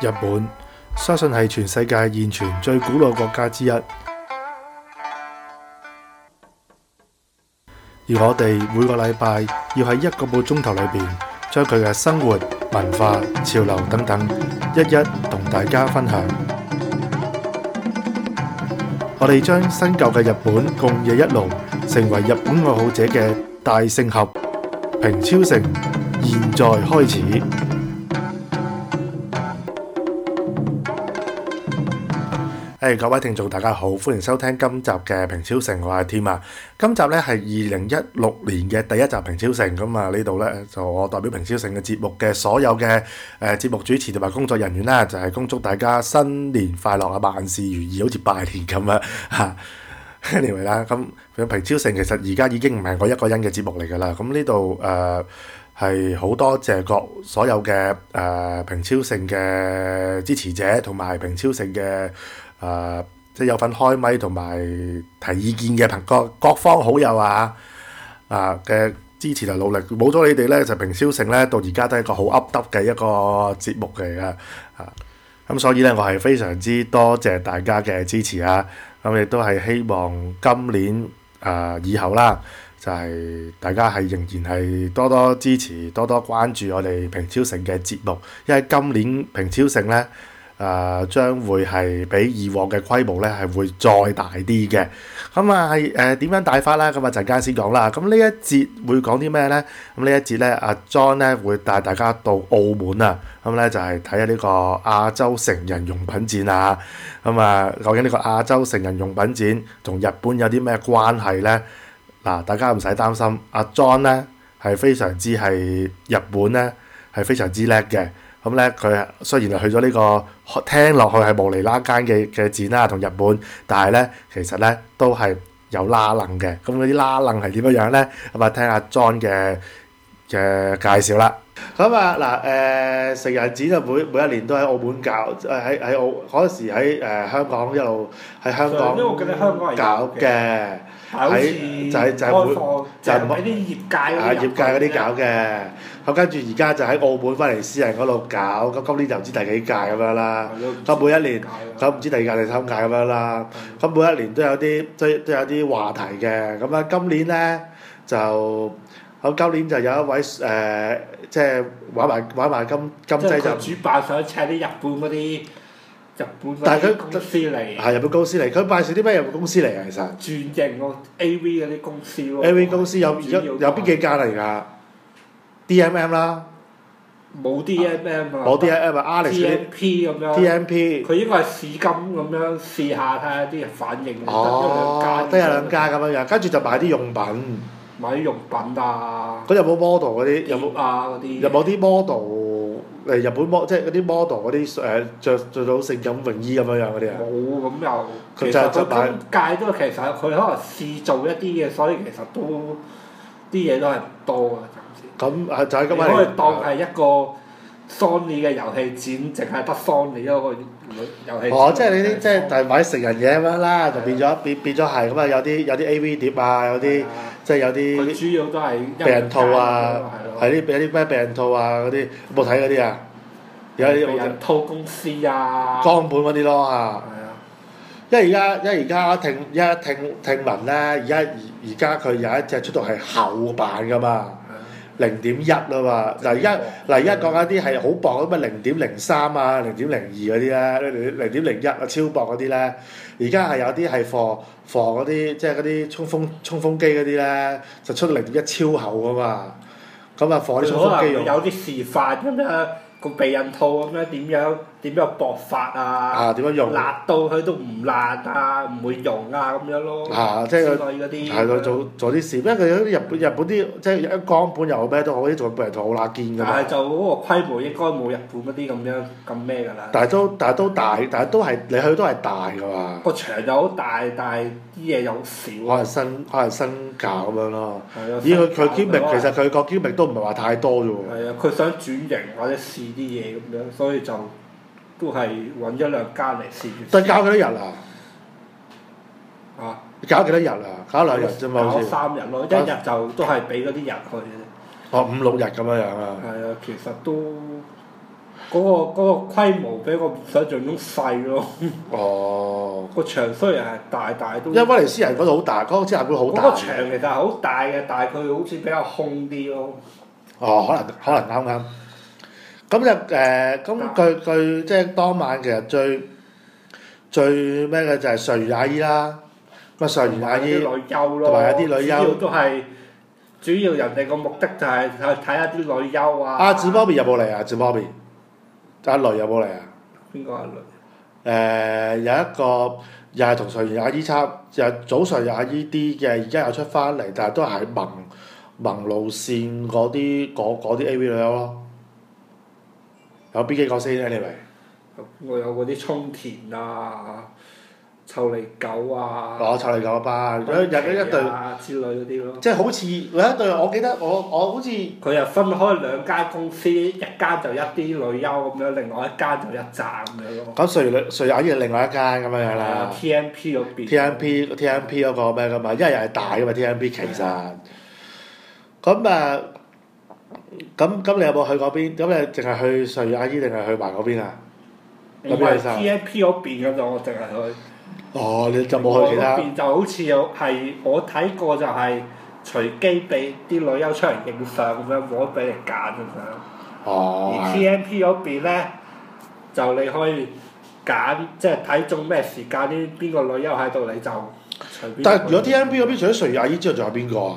日本相信係全世界現存最古老國家之一，而我哋每個禮拜要喺1個半鐘頭裏邊，將佢嘅生活、文化、潮流等等，一一同大家分享。我哋將新舊嘅日本共冶一爐，成為日本愛好者嘅大聖合。平超城現在開始。各位聽眾大家好，歡迎收聽今集嘅平超城，我係添啊。今集咧係2016年嘅第一集平超城，咁啊呢度咧就我代表平超城嘅節目嘅所有嘅節目主持同埋工作人員啦，就係恭祝大家新年快樂啊，萬事如意，好似拜年咁啊嚇。anyway 啦，咁平超城其實而家已經唔係我一個人嘅節目嚟㗎啦，咁呢度係好多謝各所有嘅平超城嘅支持者同埋平超城嘅即係有份開咪同埋提意見嘅各方好友嘅支持同努力，冇咗你哋咧就平超城咧到而家都係一個好噏耷嘅一個節目嚟㗎咁所以咧我係非常之多謝大家嘅支持啊！咁亦都係希望今年以後啦，就係大家係仍然係多多支持、多多關注我哋平超城嘅節目，因為今年平超城咧將會係比以往嘅規模咧係會再大啲嘅。咁係點樣大法啦？咁陣間先講啦。咁呢一節會講啲咩咧？咁呢一節咧，阿 John 咧會帶大家到澳門啊。咁咧就係睇下呢個亞洲成人用品展啊。咁究竟呢個亞洲成人用品展同日本有啲咩關係咧？嗱，大家唔使擔心，阿 John 咧係非常之係日本咧係非常之叻嘅。咁咧佢雖然係去咗呢個聽落去係無厘啦間嘅展啦，同日本，但係咧其實咧都係有拉楞嘅。咁嗰啲拉楞係點樣咧？咁聽阿 John 嘅介紹啦。咁成人展就每一年都喺澳門搞，喺澳嗰時喺香港一路喺香港搞嘅，喺就係喺啲業界嗰啲搞嘅。咁跟住而家就喺澳門翻嚟私人嗰度搞，咁今年就唔知第幾屆咁樣啦。咁每一年咁唔知第二屆第三屆咁樣啦。咁每一年都有啲話題嘅。咁今年咧就今年就有一位即係玩埋金劑就主辦想請啲日本嗰啲公司嚟。 係日本公司嚟，佢介紹啲咩日本公司嚟啊？其實轉型咯 ，AV 嗰啲公司咯。 AV 公司有邊幾間嚟㗎？DMM 啦， 冇 DMM 啊， 冇 DMM 啊 ，TMP 咁樣。 TMP 佢應該係試金咁樣試下睇下啲人反應。 得有兩家咁樣，跟住就買啲用品。 買啲用品啊！ 咁有冇 model 嗰啲？有冇嗰啲？ 有冇啲 model 日本即係嗰啲 model 嗰啲著到性感泳衣咁樣嗰啲啊？ 冇咁又。 佢就係今屆都其實佢可能試做一啲嘅，所以其實都啲嘢都係唔多啊，暫時。 咁就係咁樣。 你可以當係一個 Sony 嘅遊戲展，淨係得 Sony 嗰個遊戲展。 即係你啲即係買成人嘢咁樣啦，就變咗係咁啊！有啲 AV 碟啊，有啲即係有啲。 佢主要都係避孕套啊，係啲有啲咩避孕套啊嗰啲，有冇睇嗰啲啊？有啲避孕套公司啊。 江本嗰啲咯嚇。 係啊。 因為而家聽聞咧，而家佢有一隻出到係厚版噶嘛。0.1啊嘛，而家講緊啲係好薄咁啊，0.03啊，0.02嗰啲咧，0.01啊超薄嗰啲咧，而家係有啲係防嗰啲即係嗰啲衝鋒機嗰啲咧，就出到0.1超厚啊嘛，咁啊防啲衝鋒機用。 有啲示範咁樣個避孕套咁樣點樣薄法啊？ 點樣用？ 辣到佢都唔辣啊，唔會溶啊咁樣咯。 即係嗰啲。 係咯，做啲事，因為佢有啲日本啲即係一江本又咩都好，啲做避孕套好辣堅㗎嘛。 但係就嗰個規模應該冇日本嗰啲咁咩㗎啦。 但係都大，但係都係你去都係大㗎嘛。 個場就好大，但係啲嘢又好少。 可能新搞咁樣咯。 係啊。 咦？佢 gimmick 其實佢個 gimmick都唔係話太多啫喎。 係啊，佢想轉型或者試啲嘢咁樣，所以就都係揾一兩間嚟試住。 但係搞幾多日啊？ 啊！ 搞幾多日啊？搞2日啫嘛，好似。 搞3日咯，一日就都係俾嗰啲人去嘅啫。 5-6日咁樣啊？ 係啊，其實都嗰個規模比我想象中細咯。 哦。 個場雖然係大，但係都。 因為威尼斯人嗰度好大，嗰個展覽館好大。 嗰個場其實係好大嘅，但係佢好似比較空啲咯。 哦，可能啱啱。咁咁佢即係當晚其實最咩嘅就係上元阿姨啦。咁啊上元阿姨。 同埋有啲女優咯。 同埋有啲女優。 主要都係。主要人哋個目的就係去睇下啲女優啊！ 阿子波比有冇嚟啊？子波比，阿雷有冇嚟啊？ 邊個阿雷？ 有一個又係同上元阿姨又係早上元阿姨啲嘅，而家又出翻嚟，但係都係萌路線嗰啲AV 女優咯。有邊幾個先 anyway？ 我有嗰啲沖田啊。臭利狗啊！ 臭利狗班，有一隊之類嗰啲咯。 即係好似有一隊，我記得我好似佢又分開兩間公司，一間就一啲女優咁樣，另外一間就一紮咁樣咯。 咁瑞雅依係另外一間咁樣樣啦。 TMP 嗰邊。 TMP 嗰個咩噶嘛？因為又係大噶嘛 TMP 其實。咁咁你有冇去嗰邊？咁你淨係去瑞雅依定係去埋嗰邊啊？ 唔係 TMP 嗰邊嗰度，我淨係去。 哦，你就冇去其他。 嗰邊就好似係我睇過就係隨機俾啲女優出嚟影相咁樣，冇得俾你揀咁樣。 哦。 而 TMP 嗰邊咧，就你可以揀，即係睇中咩時間啲邊個女優喺度你就隨便。 但係如果 TMP 嗰邊除咗瑞雅依之外，仲有邊個啊？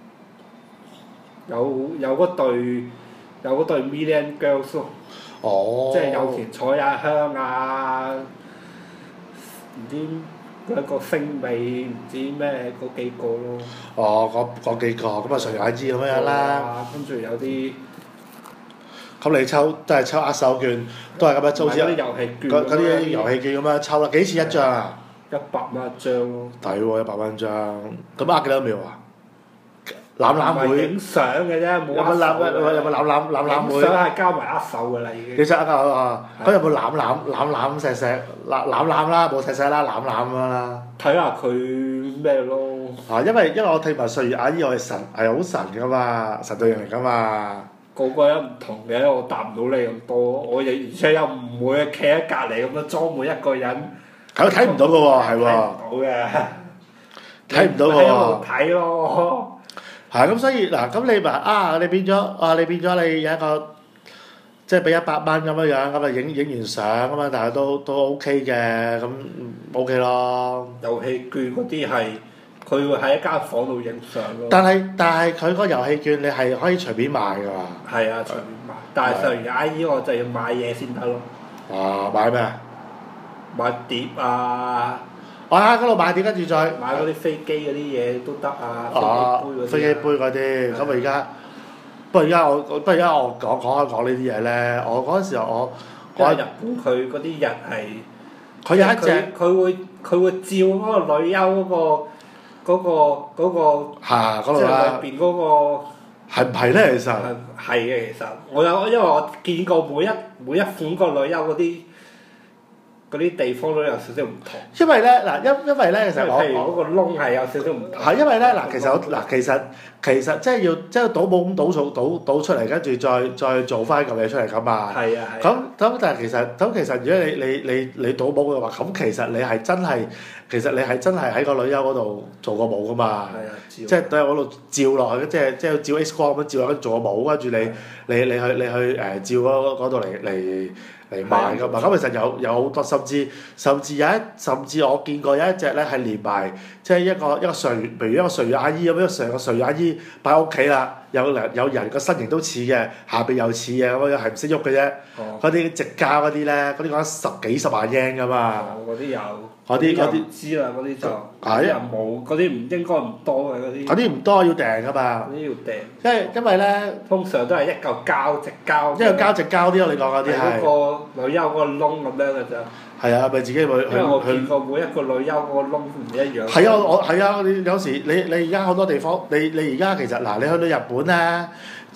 有嗰對 Million Girls 咯。 哦。 即係有田彩啊香啊。唔知一個星美唔知咩嗰幾個咯。 哦，嗰幾個咁啊，瑞雅依咁樣啦。 跟住有啲。 咁你都係抽握手券，都係咁樣，好似嗰啲遊戲券。 嗰啲遊戲券咁樣抽啦，幾錢一張啊 ？100蚊一張咯。 抵喎，100蚊張。咁握幾多秒啊？攬會。 影相嘅啫，冇有冇攬會？ 影相係交埋握手㗎啦已經。 幾張咁有冇攬錫攬啦，冇錫啦，攬咁樣啦。 睇下佢咩咯。 因為我聽埋歲月阿姨我係神係好神㗎嘛，神對人嚟㗎嘛。 個個都唔同嘅，我答唔到你咁多，而且又唔會企喺隔離咁樣裝每一個人。 佢睇唔到㗎喎，係喎。睇唔到嘅。睇唔到㗎喎。 喺度睇咯。 係咁，所以嗱，咁你話你變咗你有一個，即係俾100蚊咁樣，咁啊影完相咁啊，但係都 OK 嘅，咁 OK 咯。 遊戲券嗰啲係佢會喺一間房度影相咯。 但係佢個遊戲券你係可以隨便買㗎嘛？ 係啊，隨便買。但係上完阿姨我就要買嘢先得咯。 買咩？ 買碟啊！ 我喺嗰度買碟，跟住再買嗰啲飛機嗰啲嘢都得啊！ 飛機杯嗰啲，咁不過而家我講呢啲嘢咧，我嗰陣時候因為日本佢嗰啲人係， 佢有一隻佢會照嗰個女優嗰個即係裏邊嗰個係唔係咧？其實係嘅，其實因為我見過每一款個女優嗰啲地方都有少少唔同。因為咧，其實譬如嗰個窿係有少少唔同。 係因為咧，其實即係要賭寶咁賭出嚟，跟住再做翻嚿嘢出嚟㗎嘛。 係啊。 咁但係其實如果你賭寶嘅話，咁其實你係真係喺個女優嗰度做個帽㗎嘛。 係啊。 即係喺嗰度照落去，即係照 X 光咁樣照落去做個帽，跟住你去照嗰度嚟賣㗎嘛。咁其實有好多，甚至我見過有一隻咧係連埋，即係一個譬如一個睡阿姨咁樣，成個睡阿姨擺喺屋企啦，有人個身形都似嘅，下邊又似嘅，咁樣係唔識喐嘅啫。嗰啲直交嗰啲咧，嗰啲講十幾十萬 yen 㗎嘛。 嗰啲有。 嗰啲唔知啦，嗰啲就。嗰啲又冇，嗰啲唔應該唔多嘅嗰啲。 嗰啲唔多要訂㗎嘛。 嗰啲要訂。 因為咧。 通常都係一嚿膠直膠。 一嚿膠直膠啲咯，你講嗰啲係。 嗰個女優嗰個窿咁樣㗎咋。 係啊，咪自己去。因為我見過每一個女優嗰個窿唔一樣。 係啊，你有時你而家好多地方，你而家其實嗱，你去到日本咧，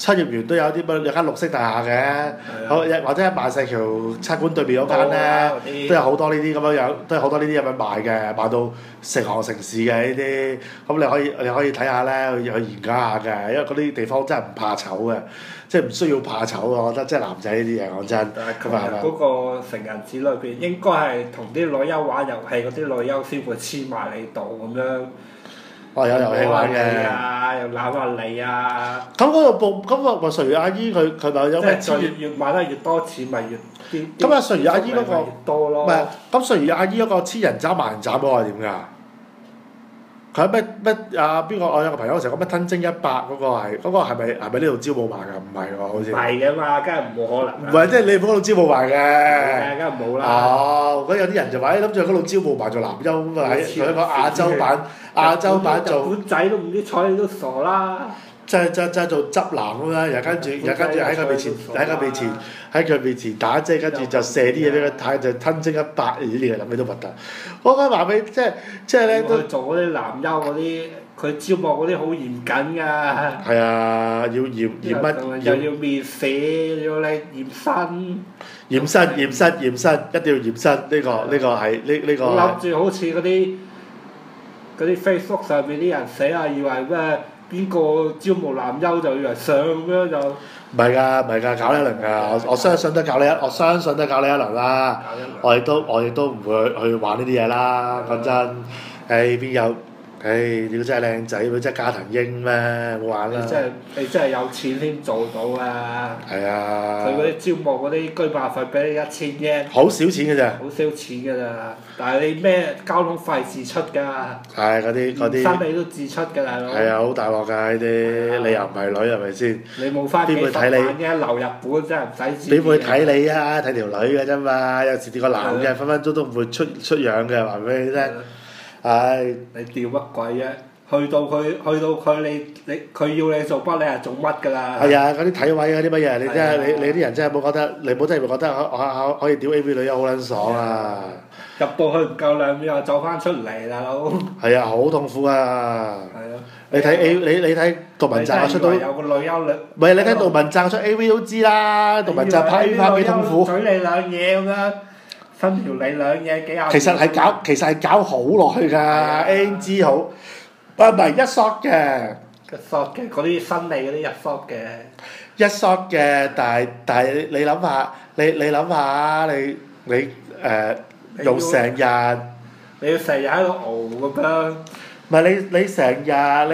秋葉原都有啲有間綠色大廈嘅，或者喺萬世橋餐館對面嗰間咧，都有好多呢啲咁樣，都有好多呢啲咁樣賣嘅，賣到成行成市嘅呢啲，咁你可以睇下咧，去研究下嘅，因為嗰啲地方真係唔怕醜嘅，即係唔需要怕醜嘅，我覺得即係男仔呢啲嘢講真。 但係琴日嗰個成人節裏邊，應該係同啲女優玩遊戲嗰啲女優先會黐埋你度咁樣。 有遊戲玩嘅。 又攬下你啊！ 咁嗰度咁個穗阿姨佢咪有咩資源？ 越買得越多錢，咪越啲。 咁穗阿姨嗰個多咯。 唔係，咁穗阿姨嗰個千人斬萬人斬嗰個係點㗎？佢咩邊個？我有個朋友成日講咩吞精100嗰個係咪呢度招募埋㗎？唔係喎，好似。 係嘅嘛，梗係冇可能。 唔係，即係你嗰度招募埋嘅。 梗係冇啦。 哦，咁有啲人就話諗住喺嗰度招募埋做男優咁啊，喺個亞洲版做。 日本仔都唔知睬你都傻啦。 即係做執男咁樣，又跟住喺佢面前打遮，跟住就射啲嘢俾佢睇，就吞精100，呢啲嘢諗起都核突。我講話俾即係咧都。 佢做嗰啲男優嗰啲，佢招募嗰啲好嚴謹㗎。 係啊，要驗乜？ 又要面試，要你驗身。 驗身，一定要驗身。呢個係呢個。 我諗住好似嗰啲 Facebook 上邊啲人寫啊，以為咩？邊個招募男優就以為上咁樣就？ 唔係㗎，搞你一輪㗎。我相信都搞你一輪啦。我亦都唔會去玩呢啲嘢啦。講真，邊有？你真係靚仔，你真係加藤鷹咩？冇玩啦！ 你真係有錢先做到啊！ 係啊！ 佢嗰啲招募嗰啲居馬費俾你1000 yen。 好少錢嘅咋？ 好少錢㗎咋，但係你咩交通費自出㗎？ 係嗰啲。 生理都自出㗎大佬。 係啊，好大鑊㗎呢啲，你又唔係女係咪先？ 你冇翻幾十萬嘅留日本真係唔使錢。 邊會睇你啊？睇條女㗎啫嘛，有時啲個男嘅分分鐘都唔會出樣嘅，話俾你聽。係。 你吊乜鬼啫？去到佢佢要你做乜，你係做乜㗎啦？ 係啊，嗰啲體位嗰啲乜嘢，你真係你啲人真係冇覺得，你冇真係覺得可以屌 AV 女優好撚爽啊！ 入到去唔夠2秒又走翻出嚟，大佬。 係啊，好痛苦啊！ 係啊。 你睇你睇杜汶澤出到。 有個女優女。 唔係你睇杜汶澤出 AV 都知啦，杜汶澤拍 AV 拍幾痛苦。 嘴你兩嘢咁樣。伸條脷兩嘢幾廿。 其實係搞好落去㗎 ，NG 好。唔係一 shot 嘅。 一 shot 嘅嗰啲新嚟嗰啲一 shot 嘅。 一 shot 嘅，但係你諗下，你諗下你用成日。 你要成日喺度熬咁樣。 唔係你成日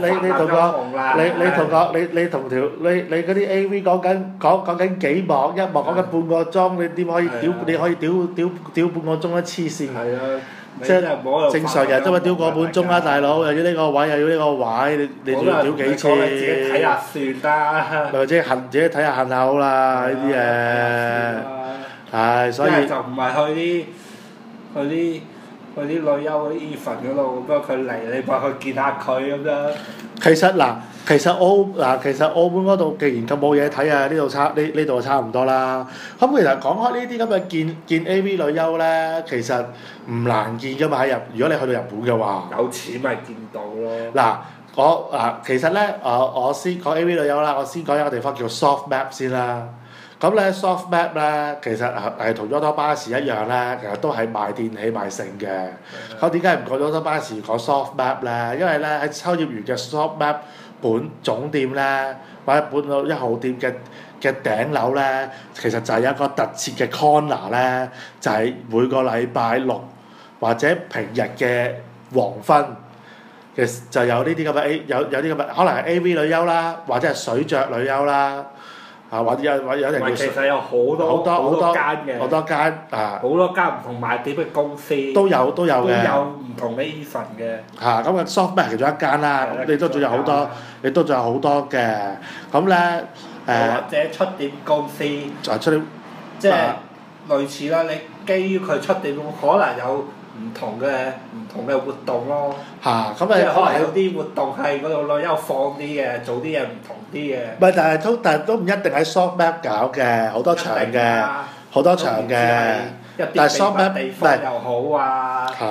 你同條你嗰啲 AV 講緊幾幕，一幕講緊半個鐘，你點可以屌？你可以屌半個鐘一黐線。 係啊。 即係正常人都咪屌個半鐘啦，大佬又要呢個位又要呢個位，你仲要屌幾次？ 你自己睇下算啦。 或者自己睇下恨下好啦，呢啲嘢。係，所以。 就唔係去啲女優嗰啲 event 嗰度，不過佢嚟你咪去見下佢咁樣。 其實澳門嗰度既然咁冇嘢睇啊，呢度就差唔多啦。咁其實講開呢啲咁嘅見 AV 女優咧，其實唔難見㗎嘛，如果你去到日本嘅話。 有錢咪見到咯。 其實咧，我先講 AV 女優啦，我先講一個地方叫 Soft Map 先啦。咁咧 Soft Map 咧，其實係同 Yodo 巴士一樣咧，其實都係賣電器賣剩嘅。咁點解唔講 Yodo 巴士講 Soft Map 咧？因為咧喺秋葉原嘅 Soft Map 本總店咧，或者本1號店嘅頂樓咧，其實就係有一個特設嘅 corner 咧，就係每個禮拜6或者平日嘅黃昏嘅就有呢啲咁嘅有啲咁嘅，可能係 AV 女優啦，或者係水著女優啦。或者有人叫。 其實有好多間嘅。 好多間好多間唔同賣碟嘅公司。 都有嘅。 都有唔同嘅 event 嘅。 咁嘅 Soft Map 其中一間啦，你都仲有好多，嘅。咁咧或者出碟公司。 出碟。 即係類似啦，你基於佢出碟，可能有唔同嘅活動咯。 咁即係可能有啲活動係嗰度女優放啲嘅，做啲嘢唔同啲嘅。 唔係，但係都唔一定喺 Soft Map 搞嘅，好多場嘅，好多場嘅。 但係 Soft Map 地方又好啊。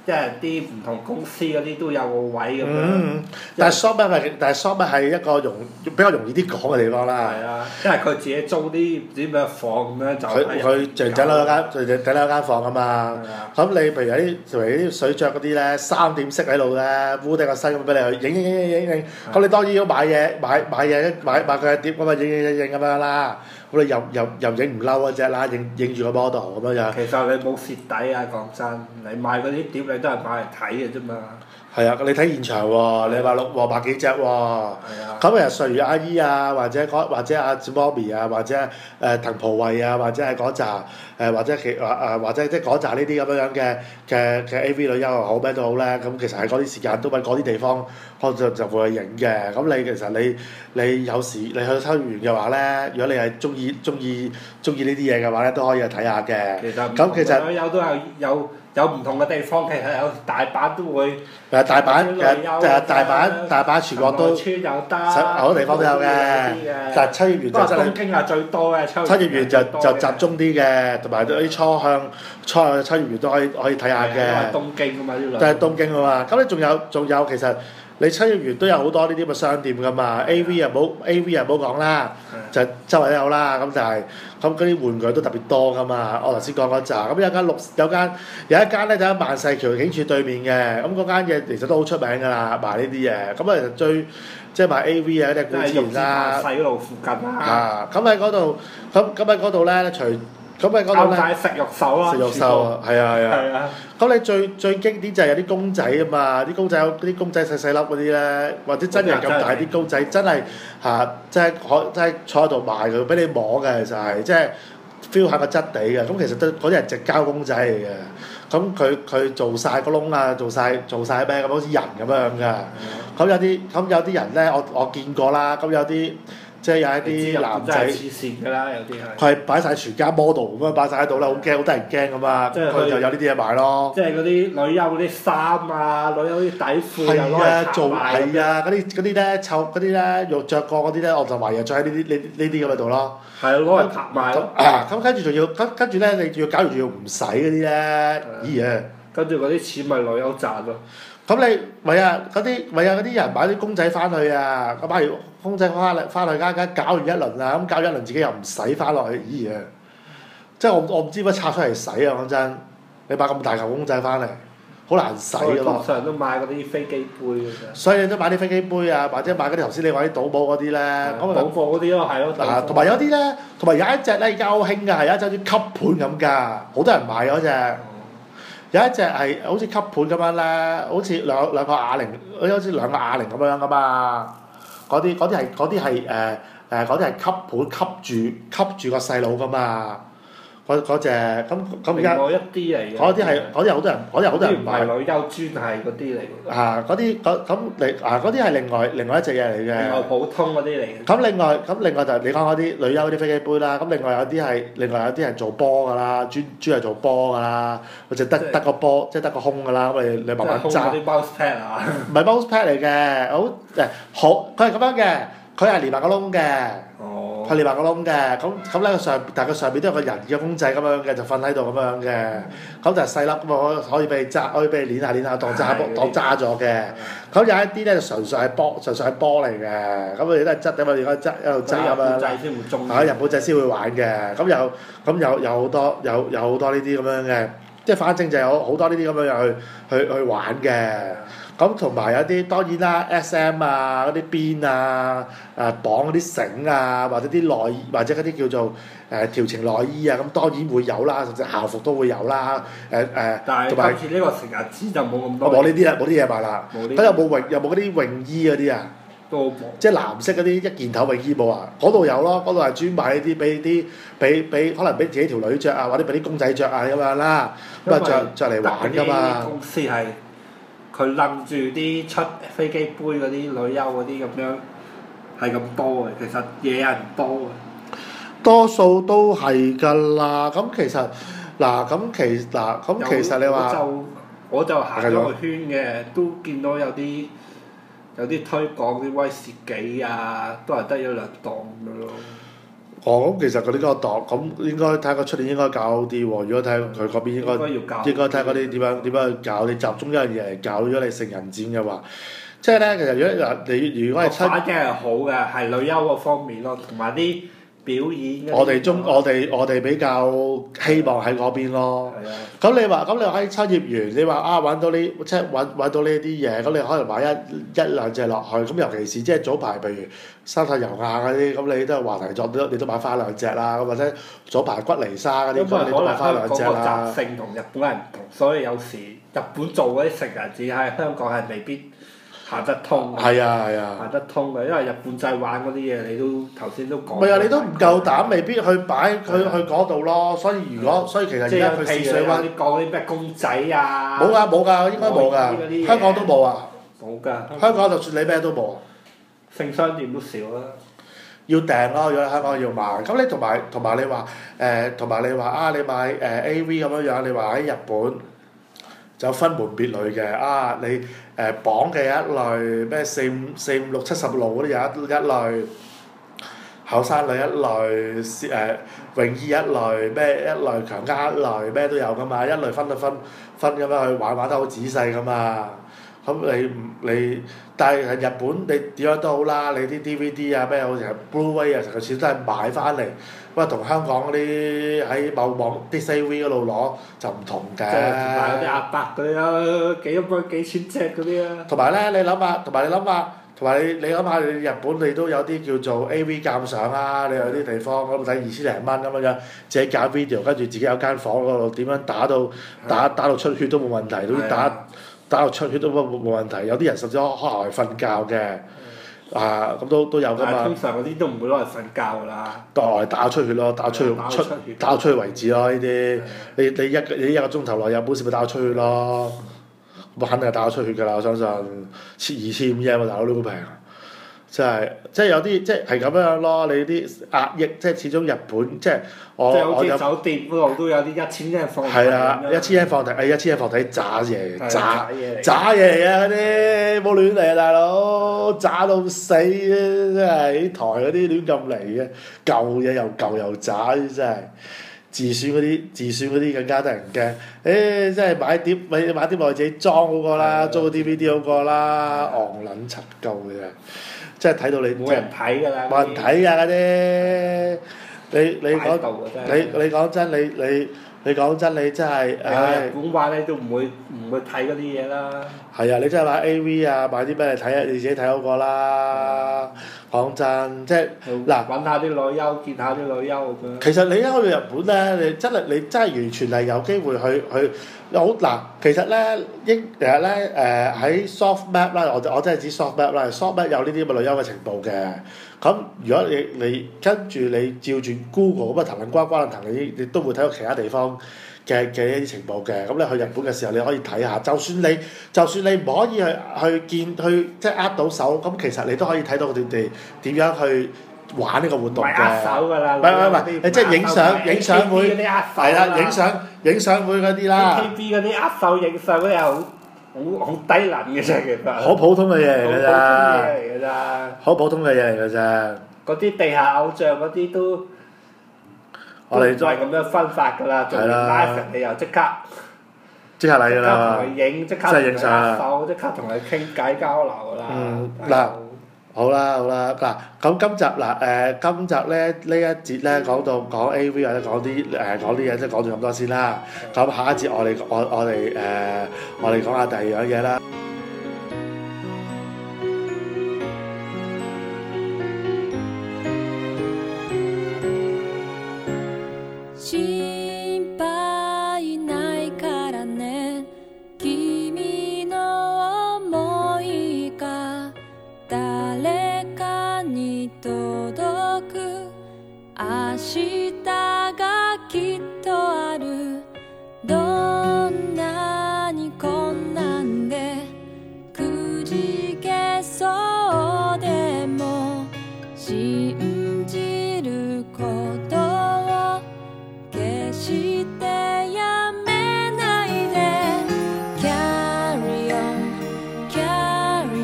即係啲唔同公司嗰啲都有個位咁樣。 但係 shop 係一個比較容易啲講嘅地方啦。 係啊，因為佢自己租啲唔知咩房咁樣就佢淨整咗間房啊嘛。咁你譬如有啲水著嗰啲咧，3點式喺度咧，烏低個身咁俾你去影。咁你當然要買嘢買佢嘅碟咁啊，影咁樣啦。咁你又影唔嬲嗰隻啦，影住個 model 咁樣樣。 其實你冇蝕底啊！講真，你買嗰啲碟你都係買嚟睇嘅啫嘛。 係啊，你睇現場喎，你話600幾隻喎。係啊。咁其實瑞如阿姨啊，或者阿 Bobby 啊，或者滕蒲慧啊，或者係嗰扎或者即係嗰扎呢啲咁樣嘅 AV 女優又好咩都好咧，咁其實喺嗰啲時間都揾嗰啲地方，我就會去影嘅。咁你其實你有時你去秋葉原嘅話咧，如果你係中意呢啲嘢嘅話咧，都可以去睇下嘅。其實女優都有唔同嘅地方，其實有大阪都會。 大阪全國都好多地方都有嘅。但係秋葉原就真係。 東京係最多嘅。 秋葉原就集中啲嘅，同埋啲初向秋葉原都可以睇下嘅。 東京啊嘛，呢兩。 都係東京啊嘛，咁你仲有其實你秋葉原都有好多呢啲咁嘅商店㗎嘛。AV 又冇講啦，就周圍都有啦。咁就係咁嗰啲玩具都特別多㗎嘛。我頭先講嗰扎，咁有一間咧就喺萬世橋警署對面嘅，咁嗰間嘢其實都好出名㗎啦，賣呢啲嘢。咁啊其實即係賣 AV 啊，啲古田啦。 細路附近啊。 啊，咁喺嗰度咧，咁喺嗰度咧。 食肉獸咯。 食肉獸啊，係啊。咁你最經典就係有啲公仔啊嘛，啲公仔細粒嗰啲咧，或者真人咁大啲公仔，真係即係坐喺度賣佢，俾你摸嘅就係即係 feel 下個質地嘅。咁其實都嗰啲係直膠公仔嚟嘅。咁佢做晒個窿啊，做晒咩咁，好似人咁樣㗎。咁有啲人咧，我見過啦。咁有啲。即係有一啲男仔， 黐線㗎啦，有啲係。 佢係擺晒全家 model 咁樣擺晒喺度啦，好驚，好得人驚㗎嘛。佢就有呢啲嘢賣咯。 即係嗰啲女優嗰啲衫啊，女優啲底褲又攞嚟拍賣。 係啊，嗰啲咧嗰啲咧又着過嗰啲咧，我就懷疑着喺呢啲咁喺度咯。 係啊，攞嚟拍賣咯。 咁跟住仲要跟住咧，你仲要假如仲要唔使嗰啲咧，咦啊！ 跟住嗰啲錢咪女優賺咯。 咁你嗰啲人買啲公仔翻去啊，咁買完公仔翻去間搞完一輪啊，咁搞完一輪自己又唔使翻落去，咦啊！即係我唔知乜拆出嚟洗啊！講真，你買咁大嚿公仔翻嚟，好難洗㗎喎。 通常都買嗰啲飛機杯㗎啫。 所以你都買啲飛機杯啊，或者買嗰啲頭先你話啲賭寶嗰啲咧。 賭博嗰啲咯，係咯。 嗱，同埋有啲咧，同埋有一隻咧而家好興㗎，係有一隻好似吸盤咁㗎，好多人買嗰隻。有一隻係好似吸盤咁樣咧，好似兩個啞鈴，好似兩個啞鈴咁樣噶嘛。嗰啲係吸盤吸住個細佬噶嘛。嗰隻咁而家。另外一啲嚟嘅。嗰啲好多人買。女優專係嗰啲嚟嘅。嗰啲係另外一隻嘢嚟嘅。另外普通嗰啲嚟嘅。咁另外就係你講嗰啲女優嗰啲飛機杯啦。咁另外有啲係做波㗎啦，專係做波㗎啦。佢就得個波，即係得個空㗎啦。咁你慢慢揸。即係空嗰啲 mouse pad 啊？唔係 mouse pad 嚟嘅，好佢係咁樣嘅，佢係連埋個窿嘅。佢連埋個窿嘅，咁咧但係佢上邊都有個人嘅公仔咁樣嘅，就瞓喺度咁樣嘅，咁就細粒咁啊，可以俾你揸，可以俾你攣下當揸咗嘅。咁有一啲咧就純粹係波嚟嘅，咁佢哋都係質嘅嘛，而家一路揸咁樣。日本仔先會玩嘅，咁有好多呢啲咁樣嘅，即係反正就有好多呢啲咁樣去玩嘅。咁同埋有啲當然啦 SM 啊，嗰啲鞭啊，綁嗰啲繩啊，或者啲內衣或者嗰啲叫做調情內衣啊，咁當然會有啦，甚至校服都會有啦。 但係今次呢個成日知就冇咁多。 冇呢啲啦，冇啲嘢賣啦。咁有冇嗰啲泳衣嗰啲啊？ 都冇。即係藍色嗰啲一件頭泳衣冇啊？嗰度有咯，嗰度係專賣呢啲俾可能俾自己條女着啊，或者俾啲公仔着啊咁樣啦。咁啊着嚟玩㗎嘛。 公司係。佢冧住啲出飛機杯嗰啲女優嗰啲咁樣係咁多嘅，其實嘢係唔多嘅。多數都係㗎啦，咁其實你話我就行咗個圈嘅，都見到有啲推廣啲威士忌啊，都係得一兩檔咁樣咯。 哦，咁其實佢呢個檔咁應該睇個出年應該搞啲喎。如果睇佢嗰邊應該睇嗰啲點樣去搞，你集中一樣嘢嚟搞咗你成人展嘅話，即係咧其實如果係反嘅係好嘅，係女優嗰方面咯，同埋啲表演。 我哋比較希望喺嗰邊咯。 係啊。 咁你話喺秋葉原，你話揾到呢即係揾到呢啲嘢，咁你可能買一兩隻落去。咁尤其是即係早排譬如三太油亞嗰啲，咁你都係話題作，你都買翻兩隻啦。咁或者早排骨泥沙嗰啲，咁你都買翻兩隻啦。 可能香港個習性同日本人唔同，所以有時日本做嗰啲成人展喺香港係未必行得通。 係啊。 行得通嘅，因為日本仔玩嗰啲嘢，你都頭先都講。 唔係啊！你都唔夠膽，未必去擺去嗰度咯。所以其實而家佢試水溫。 你講啲咩公仔啊？ 冇㗎，應該冇㗎。香港都冇啊。 冇㗎。 香港就算你咩都冇。 性商店都少啦。 要訂咯，如果喺香港要買。咁你同埋你話你買AV 咁樣，你話喺日本就分門別類嘅你綁嘅一類，咩4、5、6、7、10路嗰啲有一類，後生女一類，泳衣一類，咩一類強姦一類，咩都有噶嘛，一類分咁樣去玩得好仔細噶嘛。咁你但係日本你點樣都好啦，你啲 DVD 啊咩好似係 Blu-ray 啊，成個錢都係買翻嚟，咁啊同香港嗰啲喺某網啲 CV 嗰度攞就唔同嘅。 即係同埋嗰啲阿伯嗰啲啊，幾蚊幾千隻嗰啲啊。 同埋咧，你諗下，你日本你都有啲叫做 AV 鑑賞啊，你有啲地方咁睇2000零蚊咁樣，自己揀 video，跟住自己有間房嗰度點樣打到出血都冇問題，都打到出血都冇問題，有啲人甚至可能係瞓覺嘅，咁都有㗎嘛。 通常嗰啲都唔會攞嚟瞓覺㗎啦。 攞嚟打出血咯，打出血為止咯，呢啲你一個鐘頭內有本事咪打出血咯，咁肯定係打出血㗎啦，我相信2500喎，大佬都好平啊！即係有啲即係咁樣咯，你啲壓抑即係始終日本即係我好似酒店嗰度都有啲1000放題。 係啊，1000放題1000放題渣嘢渣嘢嚟啊！嗰啲冇亂嚟啊，大佬渣到死啊！真係啲台嗰啲亂咁嚟嘅，舊嘢又舊又渣，真係自選嗰啲更加得人驚。真係買碟落去自己裝好過啦，租個 DVD 好過啦，戇撚柒鳩嘅啫。即係睇到你冇人睇㗎啦， 冇人睇㗎嗰啲，你講真，你講真，你真係日本話你都唔會睇嗰啲嘢啦。係啊，你真係買 AV 啊，買啲咩嚟睇啊？你自己睇好過啦。講真，即係嗱， 揾下啲女優，見下啲女優咁樣。 其實你一去到日本咧，你真係完全係有機會去好嗱。其實咧，其實咧喺 soft map 啦，我真係指 soft map 啦。soft map 有呢啲咁嘅女優嘅情報嘅。咁如果你跟住你照住 Google 咁啊，騰騰呱呱騰你都會睇到其他地方嘅一啲情報嘅。咁你去日本嘅時候，你可以睇下。就算你唔可以去即係握到手，咁其實你都可以睇到佢哋點樣去玩呢個活動嘅。 握手㗎啦！ 唔係，你即係影相會係啦，影相會嗰啲啦。 AKB 嗰啲握手影相嗰啲好低能嘅啫，其實。 好普通嘅嘢嚟㗎咋。好普通嘅嘢嚟㗎咋。 嗰啲地下偶像嗰啲都唔係咁樣分法㗎啦，做完 live 你又即刻嚟㗎啦。同佢影，即刻同佢握手，即刻同佢傾偈交流㗎啦。 嗱，好啦，嗱，咁今集咧呢一節咧講講 AV 或者講啲嘢，即係講住咁多先啦。咁下一節我哋講下第二樣嘢啦。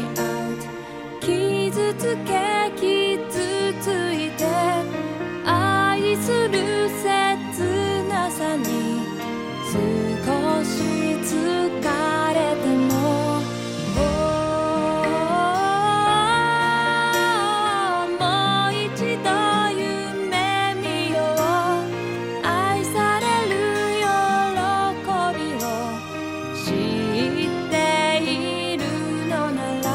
傷つけ傷ついて愛する切なさに少し疲れてももう一度夢見よう愛される喜びを知っているのなら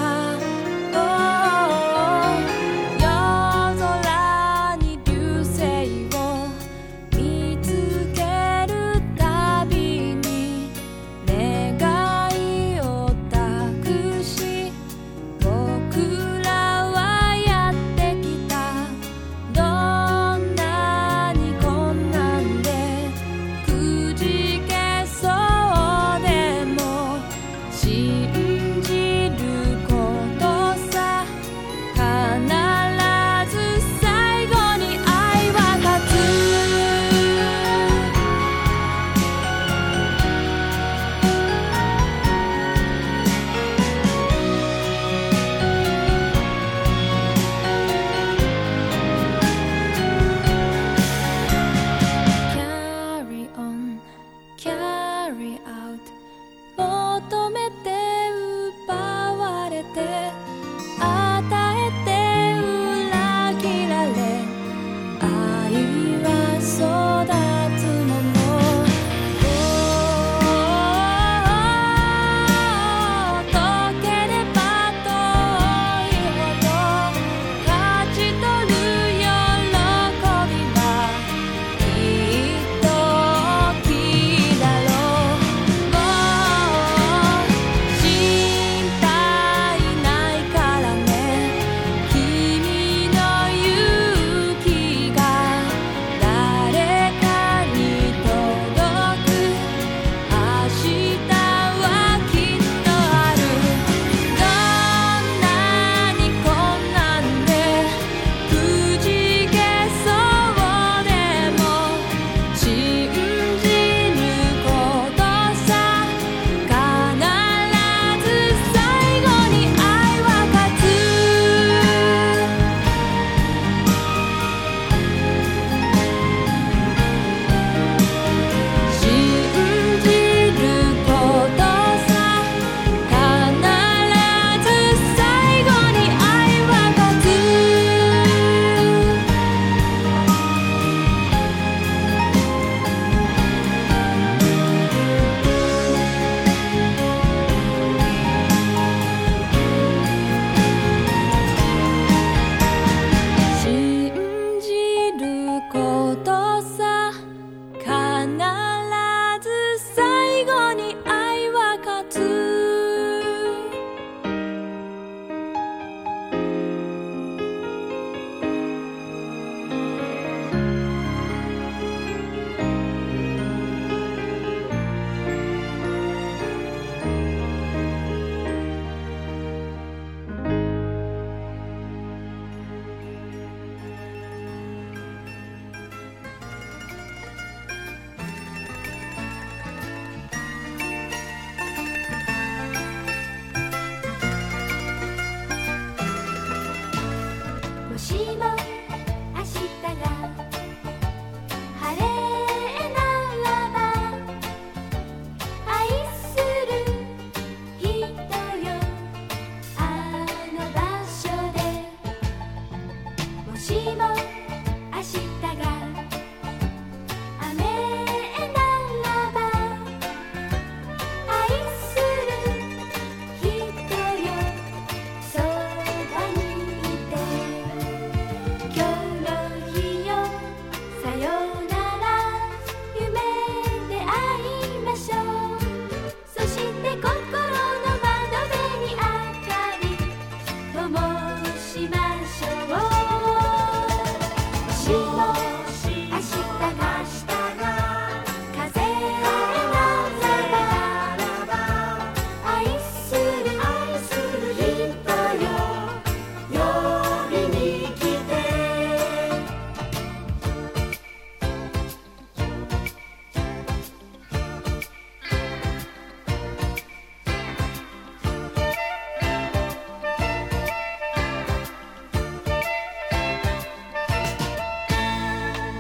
夜空に流星を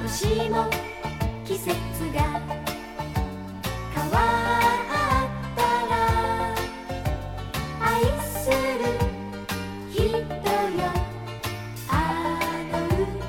しも季節が変わったら愛する人よあの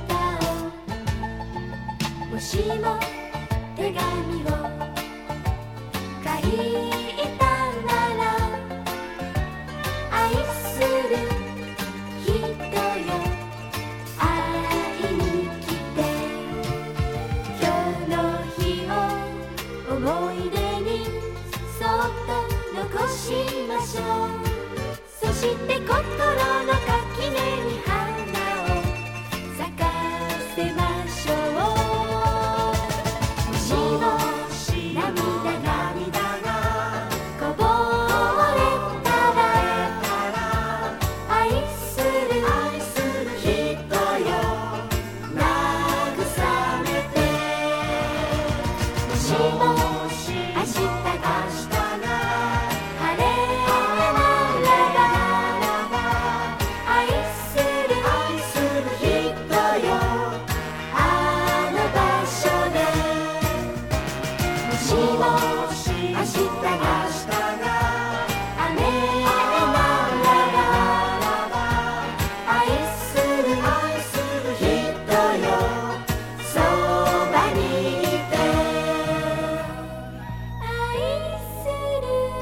歌をもしも手紙を書いたなら愛する人よ会いに来て今日の日を思い出にそっと残しましょうそして心の垣根に花を咲かせましょうもしも涙がこぼれたら愛する人よ慰めてもしも明日が晴れならば愛する人よあの場所でもしも明日が雨ならば愛する人よそばにいて愛する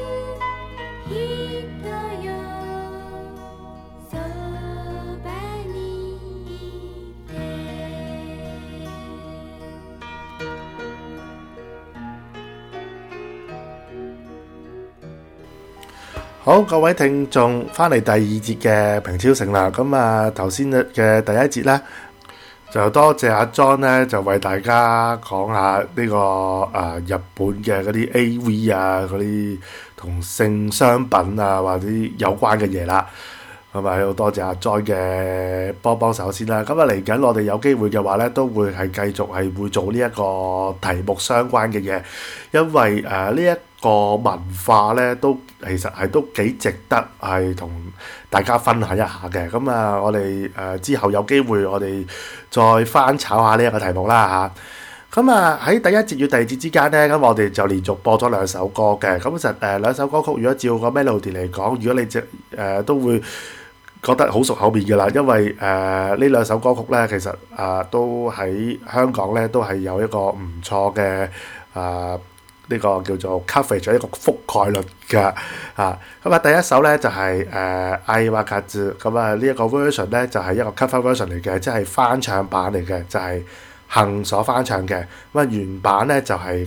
人よそばにいて好，各位聽眾，翻嚟第二節嘅平超城啦。咁啊，頭先嘅第一節咧，就多謝阿 John 咧，就為大家講下呢個日本嘅嗰啲 AV 啊，嗰啲同性商品啊，或者有關嘅嘢啦。咁啊，好多謝阿 John 嘅幫手先啦。咁啊，嚟緊我哋有機會嘅話咧，都會係繼續係會做呢一個題目相關嘅嘢，因為呢一個文化咧都其實係都幾值得係同大家分享一下嘅。咁啊，我哋之後有機會我哋再翻炒下呢一個題目啦嚇。咁啊喺第一節與第二節之間咧，咁我哋就連續播咗兩首歌嘅。咁其實兩首歌曲，如果照個 melody 嚟講，如果你都會覺得好熟口面嘅啦，因為呢兩首歌曲咧，其實都喺香港咧都係有一個唔錯嘅呢個叫做 coverage 一個覆蓋率嘅咁啊，第一首咧就係愛は勝咁啊，呢一個 version 咧就係一個 cover version 嚟嘅，即係翻唱版嚟嘅，就係幸所翻唱嘅。咁啊，原版咧就係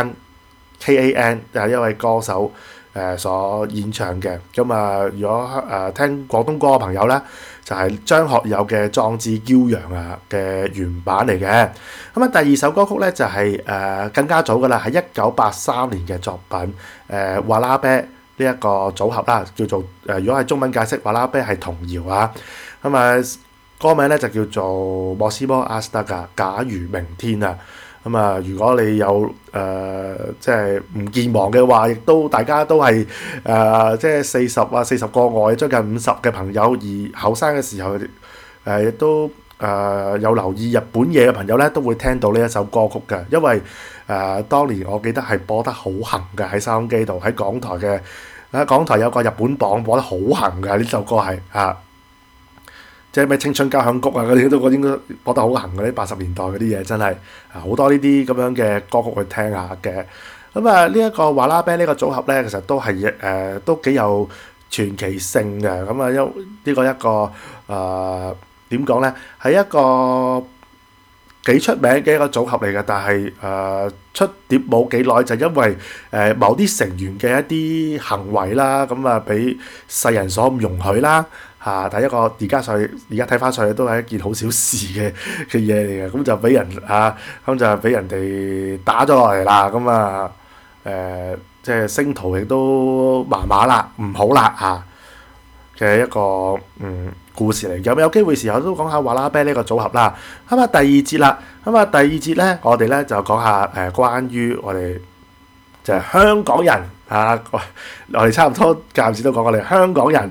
Kan 就一位歌手所演唱嘅。咁啊，如果聽廣東歌嘅朋友咧，就係張學友嘅《壯志驕陽》嘅原版嚟嘅。咁啊，第二首歌曲咧就係更加早噶啦，係1983年嘅作品華拉啤呢一個組合啦，叫做如果係中文解釋，華拉啤係童謠啊。咁啊，歌名咧就叫做《莫斯科阿斯特㗎假如明天》啊。咁啊，如果你有即係唔健忘嘅話，亦都大家都係即係40個外，將近50嘅朋友，而後生嘅時候亦都有留意日本嘢嘅朋友咧，都會聽到呢一首歌曲嘅，因為當年我記得係播得好行嘅喺收音機度，喺港台嘅港台有個日本榜播得好行嘅，呢首歌係即係咩青春交響曲嗰啲都應該播得好行嘅，啲80年代嗰啲嘢真係好多呢啲咁樣嘅歌曲去聽下嘅。咁啊，呢一個華拉啤呢個組合咧，其實都係都幾有傳奇性嘅。咁啊，呢個一個點講咧，係一個幾出名嘅一個組合嚟嘅，但係出碟冇幾耐，就因為某啲成員嘅一啲行為啦，咁啊俾世人所唔容許啦。但一個而家睇翻上去都係一件好小事嘅嘢嚟嘅，咁就俾人咁就俾人哋打咗落嚟啦，咁啊即係星途亦都麻麻啦，唔好啦嘅一個故事嚟嘅。咁有機會時候都講下華拉啤呢個組合啦。咁啊第二節啦，第二節咧我哋咧就講下關於我哋就係香港人我哋差唔多間唔時都講我哋香港人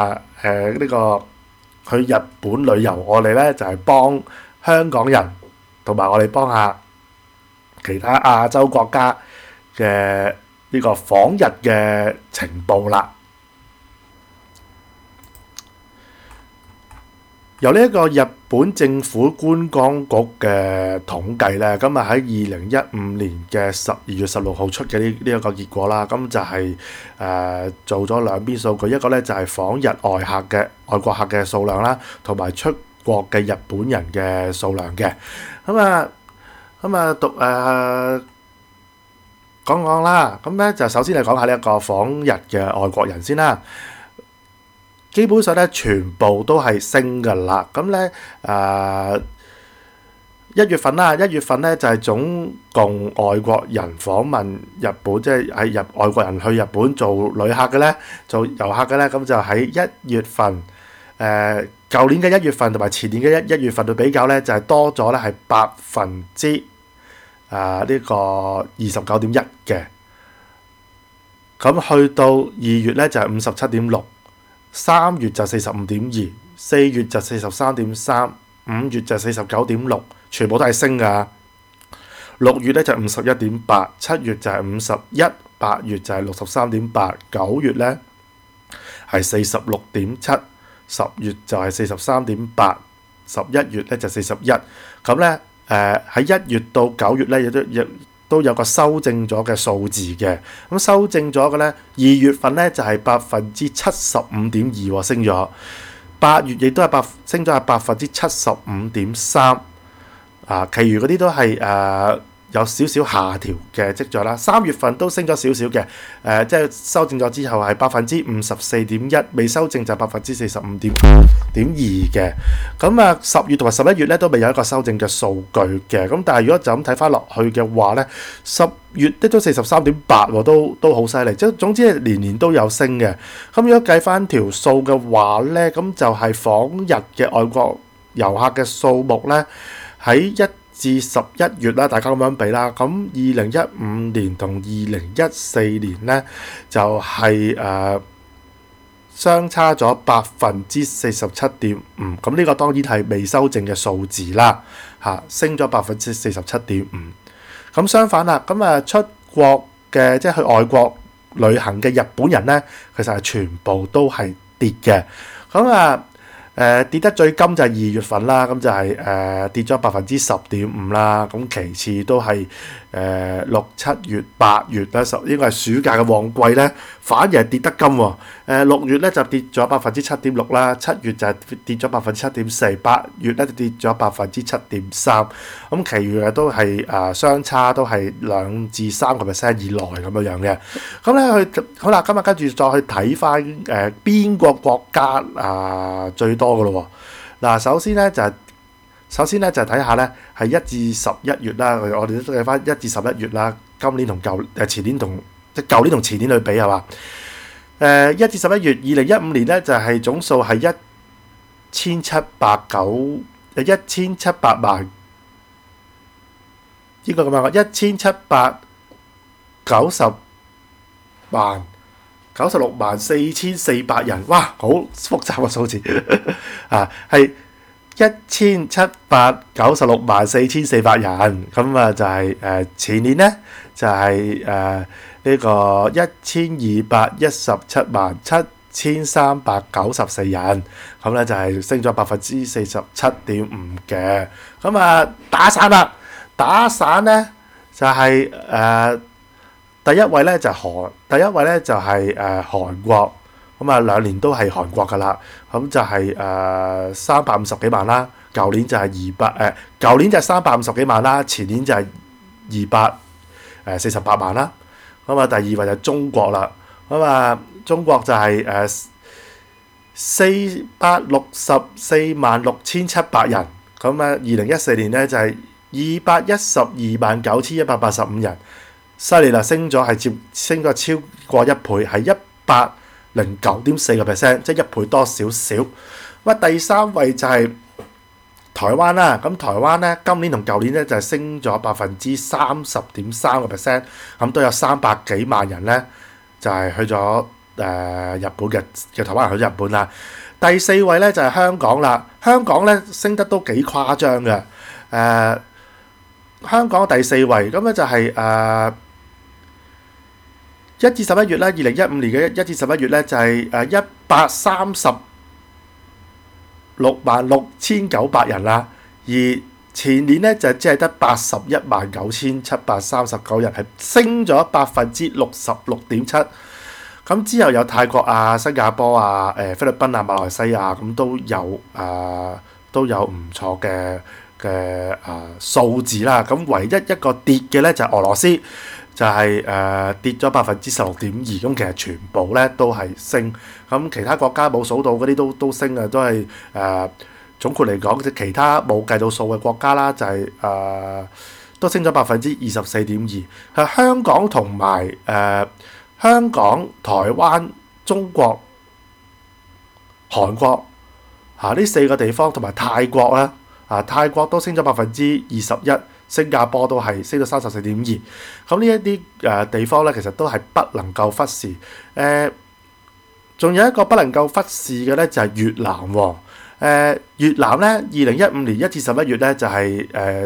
呢個去日本旅遊，我哋咧就係幫香港人同埋我哋幫下其他亞洲國家嘅呢個訪日嘅情報啦。由呢一個日本政府觀光局嘅統計咧，咁啊喺2015年嘅12月16號出嘅呢一個結果啦，咁就係做咗兩邊數據，一個咧就係訪日外國客嘅數量啦，同埋出國嘅日本人嘅數量嘅。咁啊講講啦，咁咧就首先嚟講下呢一個訪日嘅外國人先啦。基本上咧，全部都係升㗎啦。咁咧1月份啦，1月份咧就係總共外國人訪問日本，即係外國人去日本做旅客嘅咧，做遊客嘅咧，咁就喺1月份舊年嘅1月份同埋前年嘅一月份去比較咧，就係多咗咧係29.1%嘅。咁去到2月咧就係57.6%。3月就45.2%， 4月就43.3%， 5月就49.6%，全部都係升㗎。6月咧就51.8%， 7月就係51%， 8月就係63.8%， 9月咧係46.7%， 10月就係43.8%， 11月咧就41%。咁咧喺1月到9月咧亦都有個修正咗嘅數字嘅，咁修正咗嘅咧，2月份咧就係75.2%升咗，8月亦都係升咗係75.3%，其餘嗰啲都係有少少下調嘅跡象啦。3月份都升咗少少嘅，即係修正咗之後係54.1%，未修正就係45.2%嘅。咁10月同埋11月咧都未有一個修正嘅數據嘅。咁但係如果就咁睇翻落去嘅話咧，10月都43.8喎，都好犀利。即係總之係年年都有升嘅。咁如果計翻條數嘅話咧，咁就係訪日嘅外國遊客嘅數目咧喺1至11月啦，大家咁樣比啦。咁2015年同2014年咧就係相差咗47.5%。咁呢個當然係未修正嘅數字啦，升咗47.5%。咁相反啦，咁出國嘅即係去外國旅行嘅日本人咧，其實係全部都係跌嘅。咁跌得最金就係2月份啦，咁就係跌咗10.5%啦。咁其次都係6、7月、8月咧，應該係暑假嘅旺季咧，反而係跌得金喎。6月咧就跌咗7.6%啦，7月就係跌咗7.4%， 8月咧就跌咗7.3%。咁其餘嘅都係相差都係2至3% 以內咁樣嘅。咁咧好啦，今日跟住再去睇翻邊個國家最多嘅咯喎。嗱，首先咧就睇下咧係1至11月啦，我哋都睇翻1至11月啦。今年同前年同即係舊年同前年去比係嘛？1至11月2015年咧就係總數係1700萬，呢個咁樣1790萬。964400人，哇，好複雜嘅數字係17964400人。咁就係前年咧就係呢個12177394人，咁咧就係升咗47.5%嘅。咁打散咧就係第一位咧就係韓國，咁兩年都係韓國噶啦，咁就係350幾萬啦。舊年就係舊年就係350幾萬啦，前年就係248萬啦。咁第二位就中國啦，咁中國就係4646700人，咁2014年咧就係2129185人。犀利啦，升咗超過1倍，係109.4%，即係1倍多少少。第三位就係台灣啦，咁台灣咧今年同舊年咧就係升咗30.3%，咁都有300幾萬人咧就係去咗日本嘅台灣人去咗日本啦。第四位咧就係香港啦，香港咧升得都幾誇張嘅， 香港第4位，咁咧就係1至11月咧，2015年嘅1至11月咧就係1366900人啦，而前年咧就只係得819,739人，係升咗66.7%。咁之後有泰國啊、新加坡啊、菲律賓啊、馬來西亞咁都有唔錯嘅數字啦。咁唯一一個跌嘅咧就係俄羅斯，就係跌咗16.2%。咁其實全部咧都係升。咁其他國家冇數到嗰啲都升啊，都係總括嚟講，即其他冇計到數嘅國家啦，就係都升咗24.2%。係香港同埋香港、台灣、中國、韓國呢4個地方，同埋泰國啦，泰國都升咗21%，新加坡都係升咗34.2%。咁呢一啲地方咧，其實都係不能夠忽視。仲有一個不能夠忽視嘅咧，就係越南喎。越南咧，2015年1至11月咧就係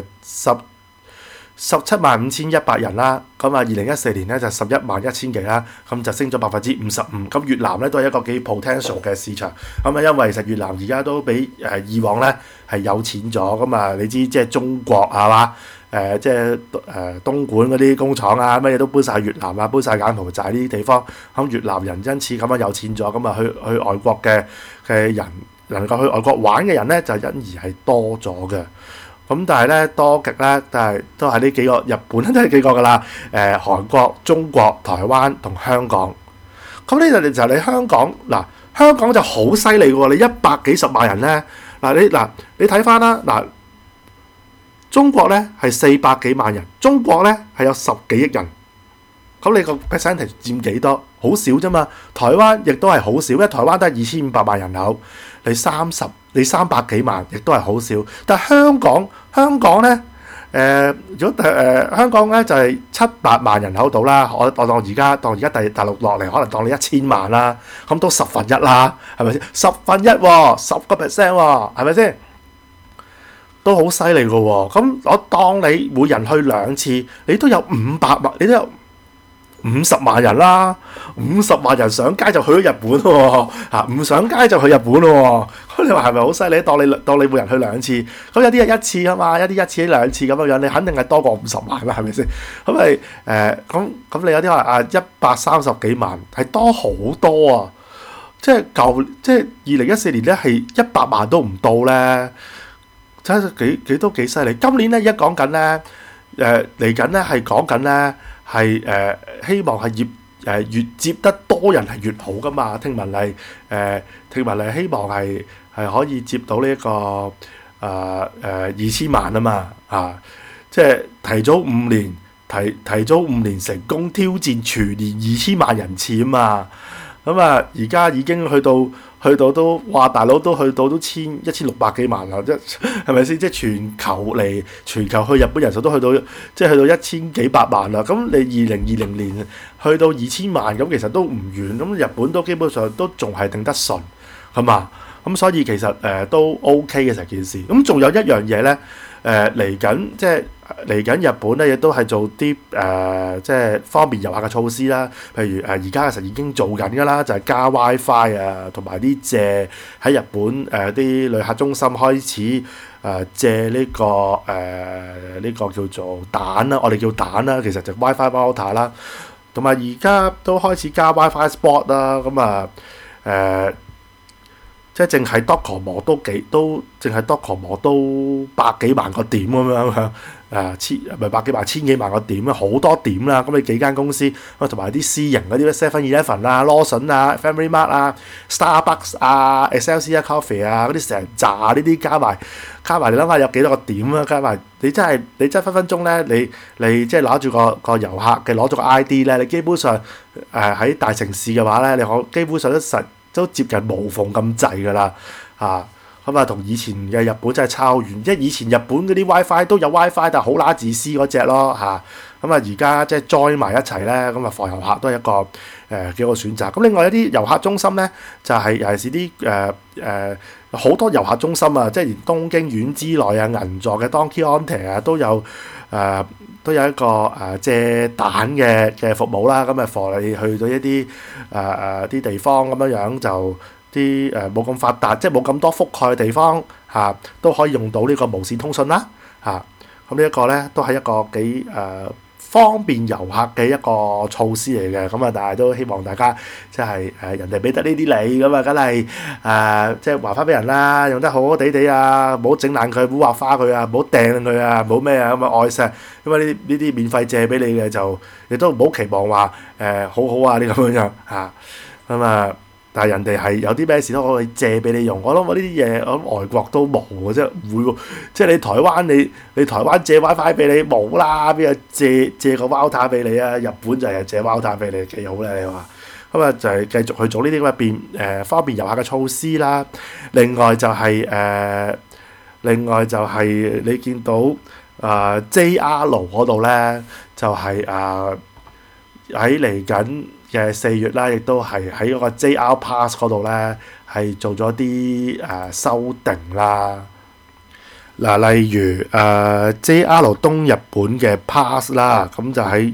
175100人啦，咁2014年咧就111000幾啦，咁就升咗55%。咁越南咧都係一個幾 potential 嘅市場，咁因為其實越南而家都比以往咧係有錢咗，咁你知即係中國係嘛？即係東莞嗰啲工廠啊，乜嘢都搬晒越南啊，搬晒柬埔寨呢啲地方，咁越南人因此咁樣有錢咗，咁去外國嘅人能夠去外國玩嘅人咧，就因而係多咗嘅。咁但係咧多極咧，都係呢幾個，日本都係幾個噶啦。韓國、中國、台灣同香港。咁呢度就係你香港嗱，香港就好犀利喎！你100幾十萬人咧，你睇翻啦嗱，中國咧係400幾萬人，中國咧係有10幾億人。咁你個 percentage 佔幾多？好少啫嘛。台灣亦都係好少，因為台灣都係2500萬人口，你300幾萬，亦都係好少。但係香港咧，如果香港咧就係700萬人口度啦。我當而家大陸落嚟，可能當你1000萬啦，咁都1/10啦，係咪先？1/10喎，10%喎，係咪先？都好犀利嘅喎。咁我當你每人去2次，你都有500萬，你都有50萬人啦，50萬人上街就去咗日本喎，唔上街就去日本喎。咁你話係咪好犀利？當你每人去2次，咁有啲係1次啊嘛，有啲1次2次咁樣，你肯定係多過50萬啦，係咪先？咁咪咁你有啲話130幾萬係多好多啊！即係2014年咧係100萬都唔到咧，真係幾犀利。今年咧一講緊咧嚟緊咧係講緊咧。係希望係越接得多人係越好噶嘛。聽聞係希望係可以接到呢個2000萬啊嘛，即係提早5年提早5年成功挑戰全年2000萬人次啊嘛。咁而家已經去到都話大佬都去到都1600幾萬啦，係咪先？即係全球去日本人數都去到1000幾百萬啦。咁你2020年去到2000萬，咁其實都唔遠。咁日本都基本上都仲係定得順，係嘛？咁所以其實都 OK 嘅成件事。咁仲有一樣嘢咧，嚟緊日本咧，亦都係做啲即係方便遊客嘅措施啦。譬如而家其實已經做緊㗎啦，就係加 WiFi 啊，同埋啲借喺日本啲旅客中心開始借呢個叫做蛋啦，我哋叫蛋啦，其實就 WiFi router 啦。同埋而家都開始加 WiFi spot 啦，咁即係淨係 Docomo 淨係 Docomo 都百幾萬個點咁樣百幾萬千幾萬個點啊，好多點啦。咁你幾間公司同埋啲私營嗰啲 7-Eleven 啊、Lawson 啊、Family Mart 啊、Starbucks 啊、Excelsior Coffee 啊嗰啲成扎呢啲加埋，你諗下有幾多個點啊？加埋你真係分分鐘咧，你即係攞住個遊客嘅攞咗個 ID 咧，你基本上喺大城市嘅話咧，你基本上都接近無縫咁滯㗎啦， 咁啊，同以前嘅日本真係差好遠，即係以前日本嗰啲 WiFi 都有 WiFi，但係好乸自私嗰只咯嚇。咁啊，而家即係 join 埋一齊咧，咁啊，防遊客都係一個幾好選擇。咁另外一啲遊客中心咧，就係尤其是啲好多遊客中心啊，即係連東京丸之內啊、銀座嘅 Donkey Onte 啊都有一個借蛋嘅服務啦。咁啊，for你去到一啲啲地方咁樣就啲冇咁發達，即係冇咁多覆蓋嘅地方嚇，都可以用到呢個無線通訊啦嚇。咁呢一個咧都係一個幾方便遊客嘅一個措施嚟嘅。咁啊，但係都希望大家即係人哋俾得呢啲你咁啊，梗係即係還翻俾人啦，用得好好地地啊，唔好整爛佢，唔好畫花佢啊，唔好掟佢啊，唔好咩啊，咁啊愛錫。因為呢啲免費借俾你嘅就亦都唔好期望話好好啊呢咁樣嚇咁啊。但係人哋係有啲咩事都可以借俾你用，我諗呢啲嘢，我諗外國都冇嘅，即係唔會喎。即係你台灣你台灣借 WiFi 俾你冇啦，邊有借個 router 俾你啊？日本就係借 router 俾你，幾好咧你話。咁啊就係繼續去做呢啲咁嘅方便遊客嘅措施啦。另外就係你見到JR 嗰度咧，就係喺嚟緊嘅4月啦，亦都係喺嗰個 JR Pass 嗰度咧，係做咗啲修訂啦。嗱，例如JR 東日本嘅 Pass 啦，咁就喺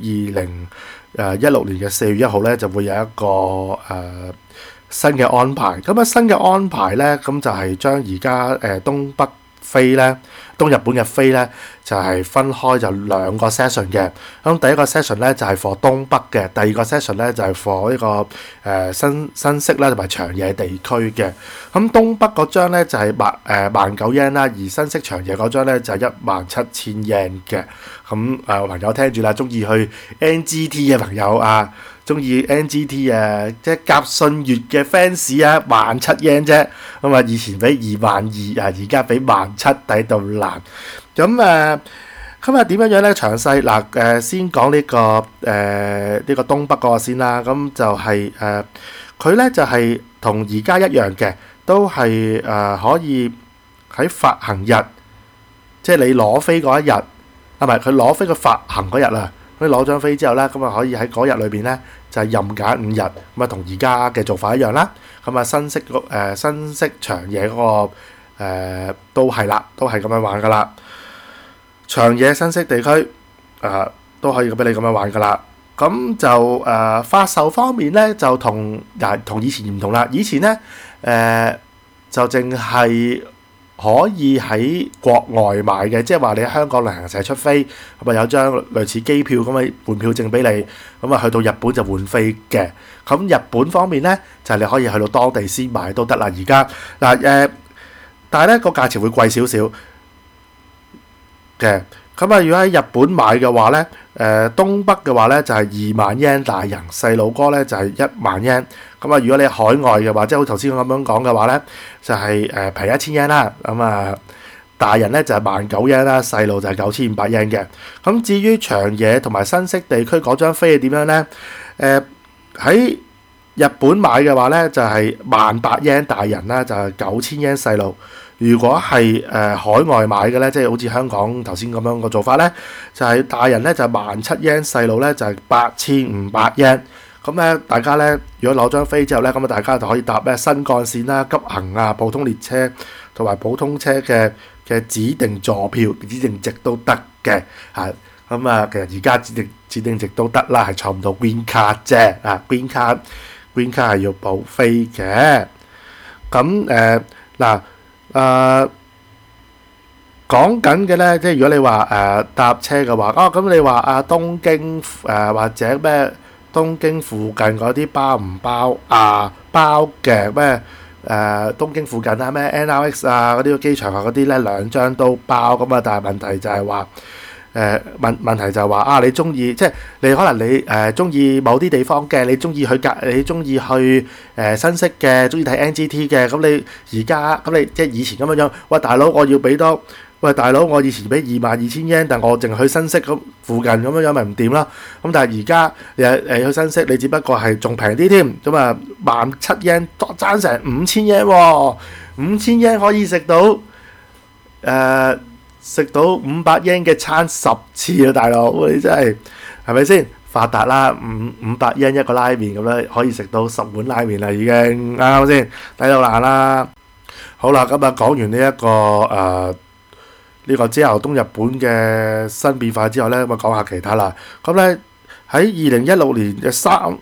2016年嘅4月1號咧，就會有一個新嘅安排。咁啊，新嘅安排咧，咁就係將而家東北飛咧，東日本嘅飛咧，就係分開就2個 session 嘅。咁第一個 session 咧就係 for 東北嘅，第二個 session 咧就係 for 呢個新潟啦同埋長野地區嘅。咁東北嗰張咧就係19,000 yen啦，而新潟長野嗰張咧就係17,000 yen 嘅。咁朋友聽住啦，中意去 NGT 嘅朋友啊，中意 NGT 即係甲信越嘅 fans 啊，17,000 yen 啫。咁啊，以前俾22,000而家俾17,000，抵到爛。咁今日點樣樣咧？詳細嗱先講呢個東北嗰個先啦。咁就係佢咧就係同而家一樣嘅，都係可以喺發行日，即係你攞飛嗰一日，唔係佢攞飛佢發行嗰日啊。你攞張飛之後咧，咁啊可以喺嗰日裏邊咧就係任揀5日，咁啊同而家嘅做法一樣啦。咁啊新潟長野嗰個都係啦，都係咁樣玩噶啦。長野新潟地區都可以俾你咁樣玩噶啦。咁就發售方面咧就同以前唔同啦。以前咧就淨係可以喺國外買嘅，即係話你喺香港旅行社出飛，咁啊有張類似機票咁嘅換票證俾你，咁啊去到日本就換飛嘅。咁日本方面咧就係你可以去到當地先買都得啦。而家但係咧個價錢會貴少少嘅。咁啊如果喺日本買嘅話咧，東北嘅話咧就係20,000 yen 大人，細路哥咧就係10,000 yen。咁啊如果你海外嘅話，即係好頭先咁樣講嘅話咧，就係平1,000 yen 啦。咁啊大人咧就係19,000 yen啦，細路就係9,500 yen 嘅。咁至於長野同埋新潟地區嗰張飛係點樣咧？喺日本買嘅話咧就係18,000 yen大人啦，就係9,000 yen 細路。如果係海外買嘅咧，即係好似香港頭先咁樣個做法咧，就係大人咧就係17,000 yen，細路咧就係8,500 yen。咁咧大家咧如果攞張飛之後咧，咁啊大家就可以搭咩新幹線啦、急行啊、普通列車同埋普通車嘅指定座票、指定席都得嘅嚇。咁啊其實而家指定席都得啦，係坐唔到 Green Card 啫啊。Green Card 係要補飛嘅。咁講緊嘅咧，即係如果你話搭車嘅話，咁你話東京或者咩東京附近嗰啲包唔包包嘅咩東京附近啊咩 NRX 嗰啲機場嗰啲咧2張都包咁啊，但係問題就係話問題就係話你中意，即係你可能你中意某啲地方嘅，你中意去新潟嘅，中意睇 NGT 嘅，咁你而家咁你即係以前咁樣，喂大佬我要俾多，喂大佬我以前俾22,000 yen，但我淨係去新潟咁附近咁樣咪唔掂啦。咁但係而家去新潟，你只不過係仲平啲添，咁啊17,000 yen 爭成5,000 yen 喎 5000 yen 可以食到食到500 yen 嘅餐10次啊，大佬！你真係咪先？發達啦，500 yen 一個拉麵咁咧，可以食到10碗拉麵啦，已經啱先？抵到爛啦！好啦，今日講完呢一個呢個 JR 東日本嘅新變化之後咧，咁啊講下其他啦。咁咧喺2016年嘅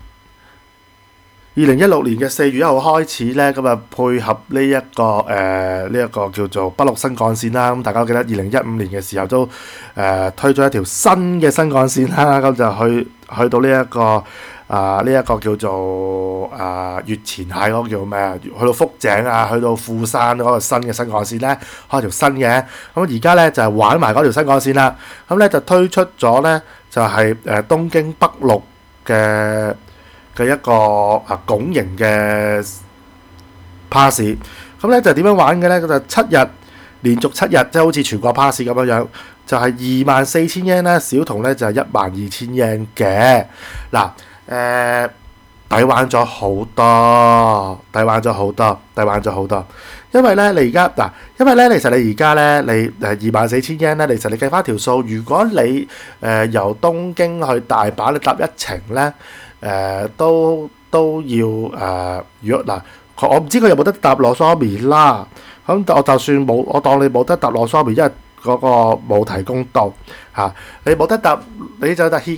4月1號開始咧，咁啊配合呢一個叫做北陸新幹線啦。咁大家都記得2015年嘅時候都推咗一條新嘅新幹線啦。咁就去到呢一個叫做越前蟹嗰個叫咩啊？去到福井啊，去到富山嗰個新嘅新幹線咧，開條新嘅。咁而家咧就係玩埋嗰條新幹線啦。咁咧就推出咗咧就係東京北陸嘅一個拱形嘅巴士。咁咧就點樣玩嘅咧？就7日連續7日，即係好似全國巴士咁樣，就係24,000 yen 啦，小童咧就係12,000 yen 嘅。嗱抵玩咗好多，抵玩咗好多。因為咧你而家其實你而家咧你24,000 yen 咧，其實你計翻條數，如果你由東京去大阪，你搭一程咧都要如果我唔知佢有冇得搭羅蘇米啦。咁我就算冇，我當你冇得搭羅蘇米，因為嗰個冇提供到嚇，你冇得搭，你就搭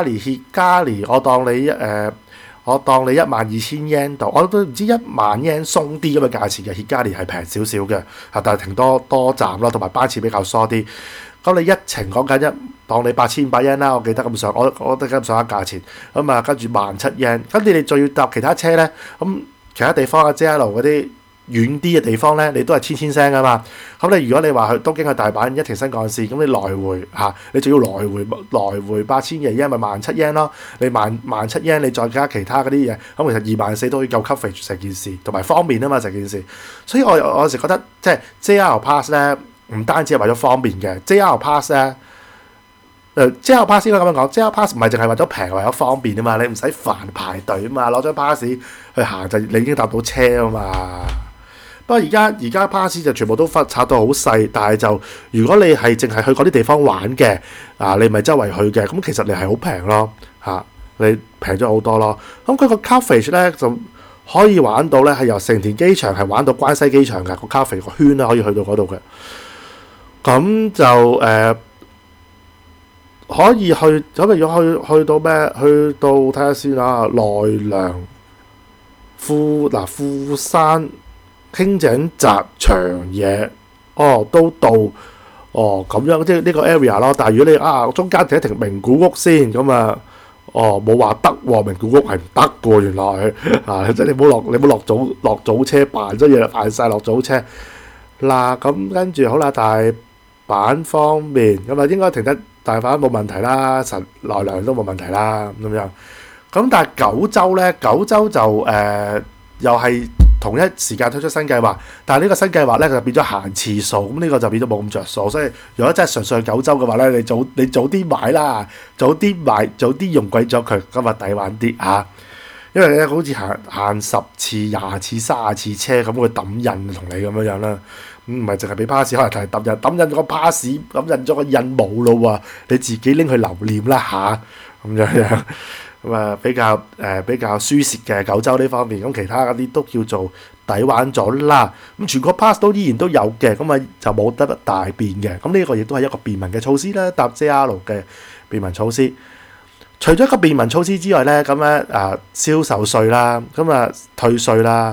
Hikari，我當你12,000 yen 度，我都唔知10000 yen 鬆啲咁嘅價錢嘅 Hikari 係平少少嘅嚇，但係停多站咯，同埋班次比較疏啲。咁你一程講緊當你8500 yen 啦，我記得咁上，我覺得咁上下價錢。咁啊，跟住17,000 yen，跟住你仲要搭其他車咧，咁其他地方嘅 JR 嗰啲遠啲嘅地方咧，你都係千聲噶嘛。咁你如果你話去東京去大阪一程新幹線，咁你來回你仲要來回8000 yen 咪17,000 yen咯。你17,000 yen，你再加其他嗰啲嘢，咁其實24,000都可以夠 coverage 成件事，同埋方便啊嘛成件事。所以我有時覺得即係 JR Pass 咧，唔單止係為咗方便嘅 JR Pass 咧。JR Pass 應該咁樣講，JR Pass 唔係淨係為咗平，為咗方便啊嘛。你唔使煩排隊啊嘛，攞張 pass 去行就你已經搭到車啊嘛。不過而家 pass 就全部都拆到好細，但係就如果你係淨係去嗰啲地方玩嘅你咪周圍去嘅，咁其實你係好平咯你平咗好多咯。咁佢個 coverage 咧就可以玩到咧，係由成田機場係玩到關西機場嘅個 coverage 個圈啦，可以去到嗰度嘅。咁就可以去，咁如果去到咩？去到睇下先啦，奈良、富山、輕井澤、長野，都到咁樣，即係呢個 area 咯。但係如果你中間停一停名古屋先，咁冇話得喎，名古屋係唔得嘅原來即係你唔好落早車扮咗嘢，扮晒落早車。咁跟住好啦，大阪方面咁應該停得。大阪冇問題啦，奈良都冇問題啦咁樣。咁但係九州就又係同一時間推出新計劃，但係呢個新計劃咧就變咗限次數，咁呢個就變咗冇咁着數。所以如果真係純粹九州嘅話咧，你早啲買啦，早啲用鬼咗佢，今日抵玩啲嚇。因為咧好似限10次、20次、30次車咁，佢抌印同你咁樣啦。唔係淨係俾 pass， 可能係抌印個 pass， 抌印咗個印冇咯喎，你自己拎去留念啦咁樣。咁比較舒適嘅九州呢方面，咁其他嗰啲都叫做抵玩咗啦。咁全國 pass 都依然都有嘅，咁就冇得大變嘅。咁呢個亦都係一個便民嘅措施啦，搭 JR 嘅便民措施。除咗一個便民措施之外咧，咁咧銷售稅啦，咁退稅啦。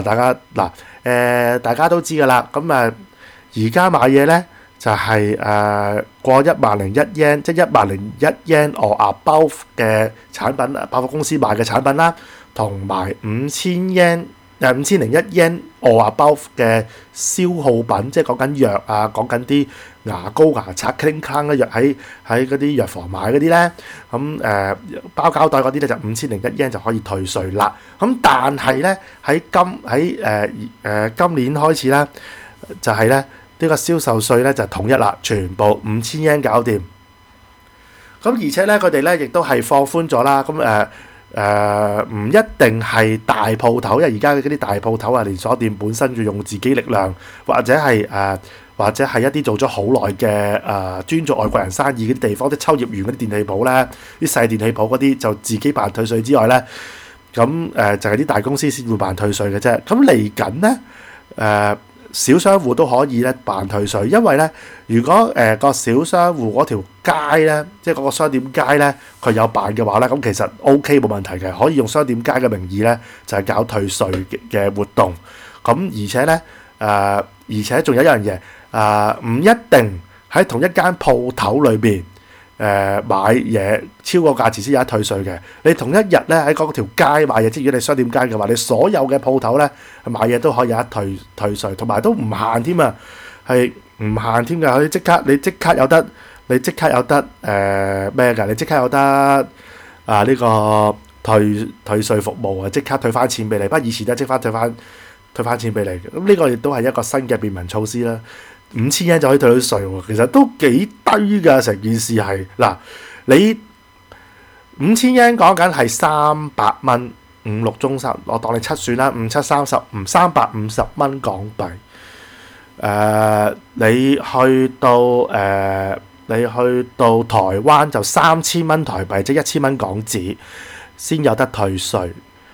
大家都知㗎啦。咁而家買嘢咧就係過10,001 yen，即係10,001 yen or above 嘅產品，百貨公司賣嘅產品啦，同埋5,001 yen or above 嘅消耗品，即係講緊藥講緊啲牙膏、牙刷、clean clean 嘅藥喺嗰啲藥房買嗰啲咧，咁包膠袋嗰啲咧就5,001 yen 就可以退稅啦。咁但係咧喺今年開始咧，就係咧呢個銷售稅咧就統一啦，全部5,000 yen 搞掂。咁而且咧佢哋咧亦都係放寬咗啦。咁唔一定係大鋪頭，因為而家嗰啲大鋪頭啊，連鎖店本身要用自己力量，或者係一啲做咗好耐嘅專做外國人生意嗰啲地方，即係秋葉原嗰啲電器鋪咧，啲細電器鋪嗰啲就自己辦退稅之外咧，咁就係啲大公司先會辦退稅嘅啫。咁嚟緊咧小商戶都可以咧辦退稅，因為咧如果個小商戶嗰條街咧，即係嗰個商店街咧，佢有辦嘅話咧，咁其實 OK 冇問題嘅，可以用商店街嘅名義咧就係搞退稅嘅活動。咁而且咧而且仲有一樣嘢唔一定喺同一間鋪頭裏邊買嘢超過價錢先有得退稅嘅。你同一日咧喺嗰條街買嘢，即係如果你商店街嘅話，你所有嘅鋪頭咧買嘢都可以有得退稅，同埋都唔限添啊，係唔限添㗎。你即刻有得咩㗎？你即刻有得呢個退稅服務啊，即刻退翻錢俾你。不過以前咧即刻退翻錢俾你。咁呢個亦都係一個新嘅便民措施啦。5000 yen 就可以退到稅喎，其實都幾低㗎，成件事係嗱，你5000 yen 講緊係300蚊5、6中3，我當你7算啦，5、7、30， 350蚊港幣。你去到台灣就3000蚊台幣，即係1000蚊港紙先有得退稅。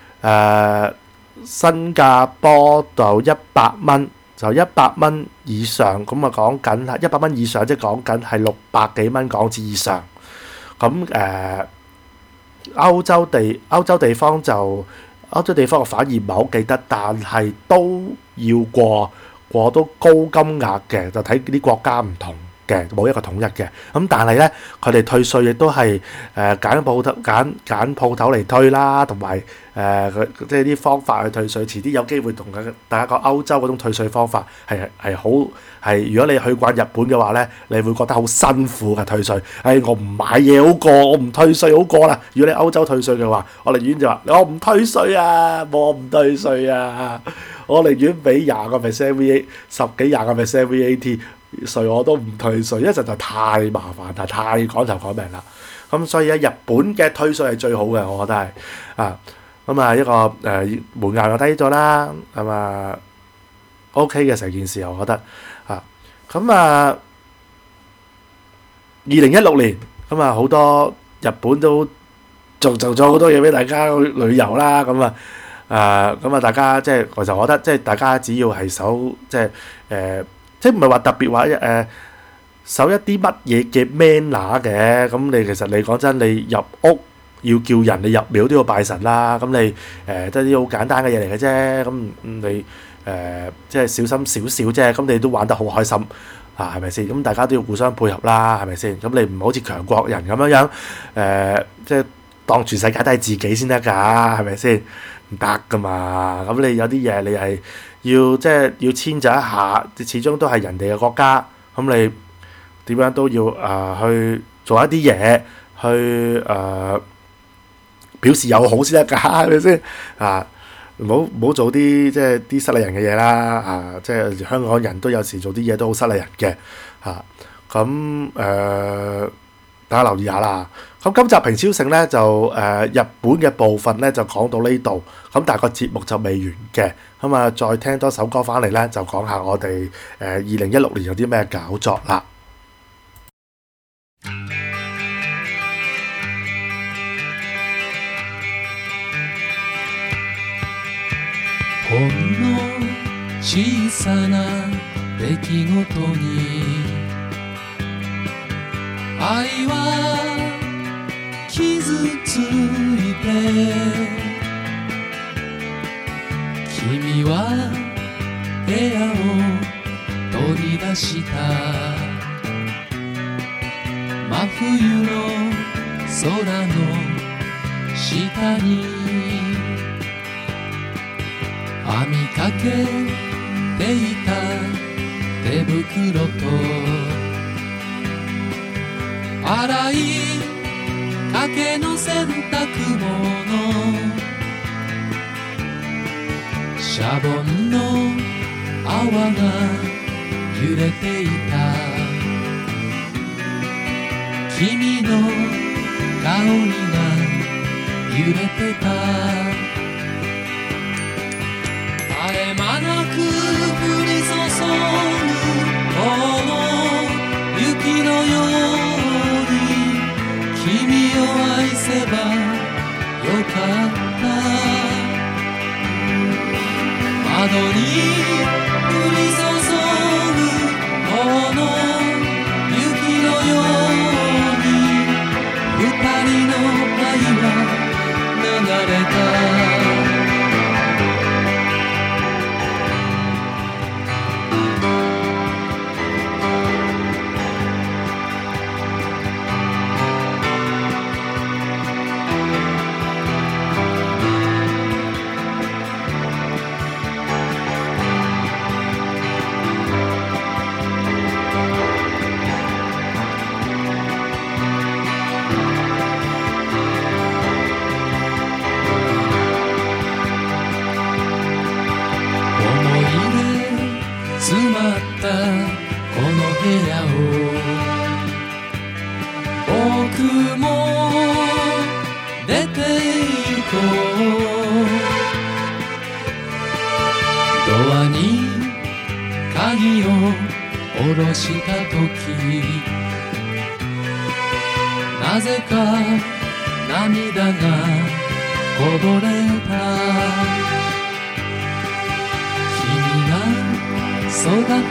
新加坡就100蚊。就100蚊以上，咁啊講緊係100蚊以上，即係講緊係600幾蚊港紙以上。咁歐洲地方我反而唔係好記得，但係都要過到高金額嘅，就睇啲國家唔同嘅，冇一個統一嘅。咁但係咧，佢哋退稅亦都係揀鋪頭嚟退啦，同埋即係啲方法去退稅。遲啲有機會同大家講歐洲嗰種退稅方法係好係，如果你去慣日本嘅話咧，你會覺得好辛苦嘅退稅。我唔買嘢好過，我唔退稅好過啦。如果你歐洲退稅嘅話，我寧願就話我唔退稅啊，我唔退稅啊，我寧願俾20% VAT， 10幾20% VAT。稅我都唔退稅，一陣就太麻煩，太趕頭趕命啦。咁所以咧，日本嘅退稅係最好嘅，我覺得係一個門檻又低咗啦，OK 嘅成件事，我覺得2016年好多日本都做咗好多嘢俾大家旅遊啦。大家即係其實我覺得即係大家只要係守即係唔係話特別話守一啲乜嘢嘅 manner 嘅。咁你其實你講真，你入屋要叫人，你入廟都要拜神啦。咁你都係啲好簡單嘅嘢嚟嘅啫。咁你即係小心少少啫。咁你都玩得好開心係咪先？咁大家都要互相配合啦，係咪先？咁你唔好似強國人咁樣即係當全世界都係自己先得㗎，係咪先？唔得㗎嘛。咁你有啲嘢你係即係要遷就一下，始終都係人哋嘅國家。咁你點樣都要去做一啲嘢去表示友好先得㗎，係咪先？唔好做啲即係啲失禮人嘅嘢啦。即係香港人都有時做啲嘢都好失禮人嘅。大家留意下啦。咁今集平超盛咧就日本嘅部分咧就講到呢度，咁但係個節目就未完嘅。再聽多首歌翻嚟咧，就講下我哋2016年有啲咩搞作啦。 ほんの小さな出来事に愛は傷ついて、君は部屋を取り出した。真冬の空の下に編みかけていた手袋と洗いかけの洗濯物、シャボンの泡が揺れていた。君の香りが揺れてた絶え間なく降り注ぐこの雪のように君を愛せばよかった窓に降り注ぐこの雪のように二人の愛は流れた詰まったこの部屋を僕も出て行こうドアに鍵を下ろした時なぜか涙がこぼれた育てたサボテン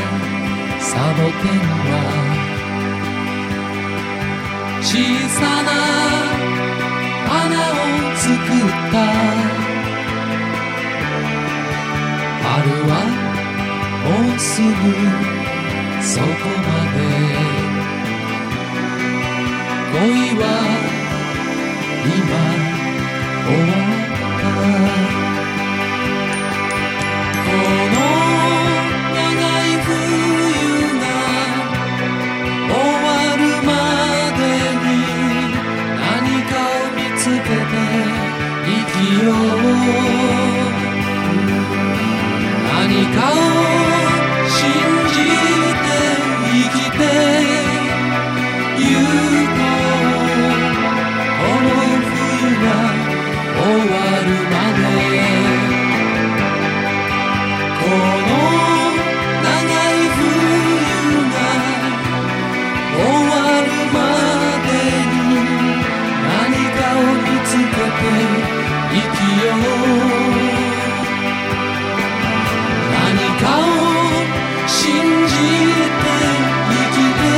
は小さな花を作った春はもうすぐそこまで恋は今終わったこの何かを信じて生きてゆこうこの冬が終わるまでこの長い冬が終わるまでに何かを見つけて生きよう何かを信じて生きて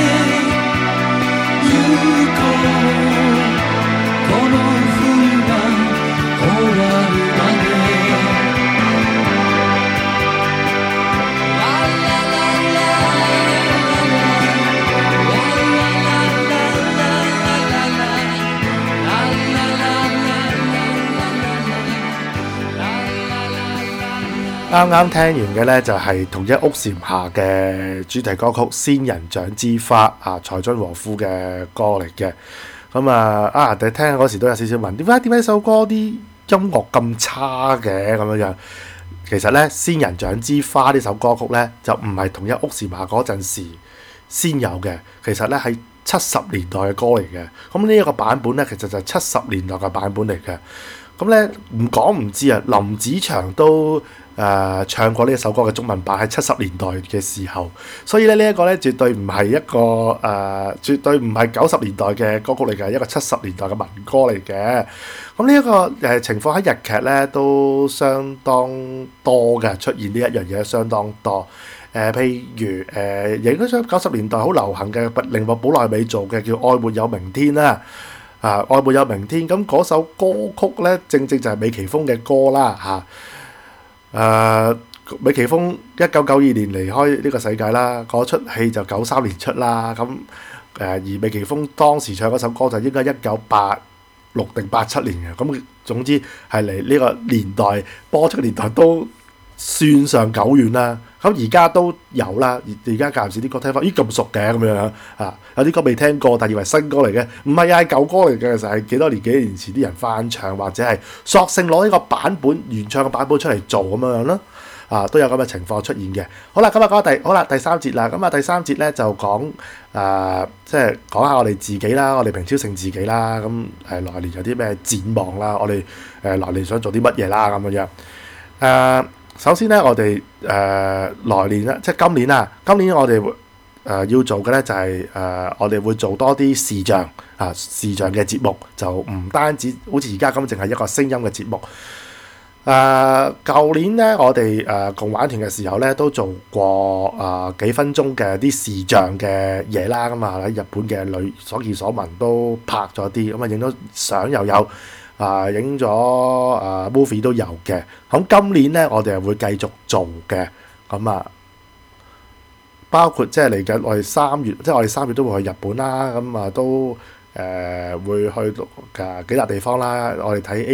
ゆこうこの冬が終わるまで啱啱聽完嘅呢，就係同一屋檐下嘅主題歌曲《仙人掌之花》啊，蔡津和夫嘅歌嚟嘅。咁啊，你聽嗰時都有少少問，點解首歌啲音樂咁差嘅咁樣樣？其實呢，《仙人掌之花》呢首歌曲呢，就唔係同一屋檐下嗰陣時先有嘅，其實呢係70年代嘅歌嚟嘅。咁呢一個版本呢，其實就係70年代嘅版本嚟嘅。咁呢，唔講唔知啊，林子祥都唱過呢一首歌嘅中文版喺70年代嘅時候，所以咧呢一個咧絕對唔係一個絕對唔係90年代嘅歌曲嚟嘅，一個70年代嘅民歌嚟嘅。咁呢一個情況喺日劇咧都相當多嘅，出現呢一樣嘢相當多。譬如亦都將90年代好流行嘅鈴木保奈美做嘅叫《愛沒有明天》啦。愛沒有明天，咁嗰首歌曲咧正正就係美崎峰嘅歌啦美崎峰1992年離開呢個世界啦，嗰出戲就93年出啦。咁而美崎峰當時唱嗰首歌就應該1986定87年嘅。咁總之係離呢個年代播出嘅年代都算上久遠啦。咁而家都有啦，而家間唔時啲歌聽翻，咦咁熟嘅咁樣有啲歌未聽過，但以為新歌嚟嘅，唔係係舊歌嚟嘅，其實係幾年前啲人翻唱，或者係索性攞呢個版本原唱嘅版本出嚟做咁樣咯。 都有咁嘅情況出現嘅。好啦，咁啊講第三節啦。咁啊第三節咧就講即係講下我哋自己啦，我哋平超聖自己啦。咁來年有啲咩展望啦？我哋來年想做啲乜嘢啦？咁樣首先咧，我哋來年啦，即係今年啊，今年我哋要做嘅咧就係我哋會做多啲視像嘅節目，就唔單止好似而家咁，淨係一個聲音嘅節目。舊年咧，我哋共玩團嘅時候咧，都做過幾分鐘嘅啲視像嘅嘢啦。咁喺日本嘅所見所聞都拍咗啲，咁影咗相又有。影咗movie 都有嘅。咁今年咧，我哋係會繼續做嘅。咁包括即係嚟緊我哋3月，即係我哋3月都會去日本啦。咁都會去幾笪地方啦。我哋睇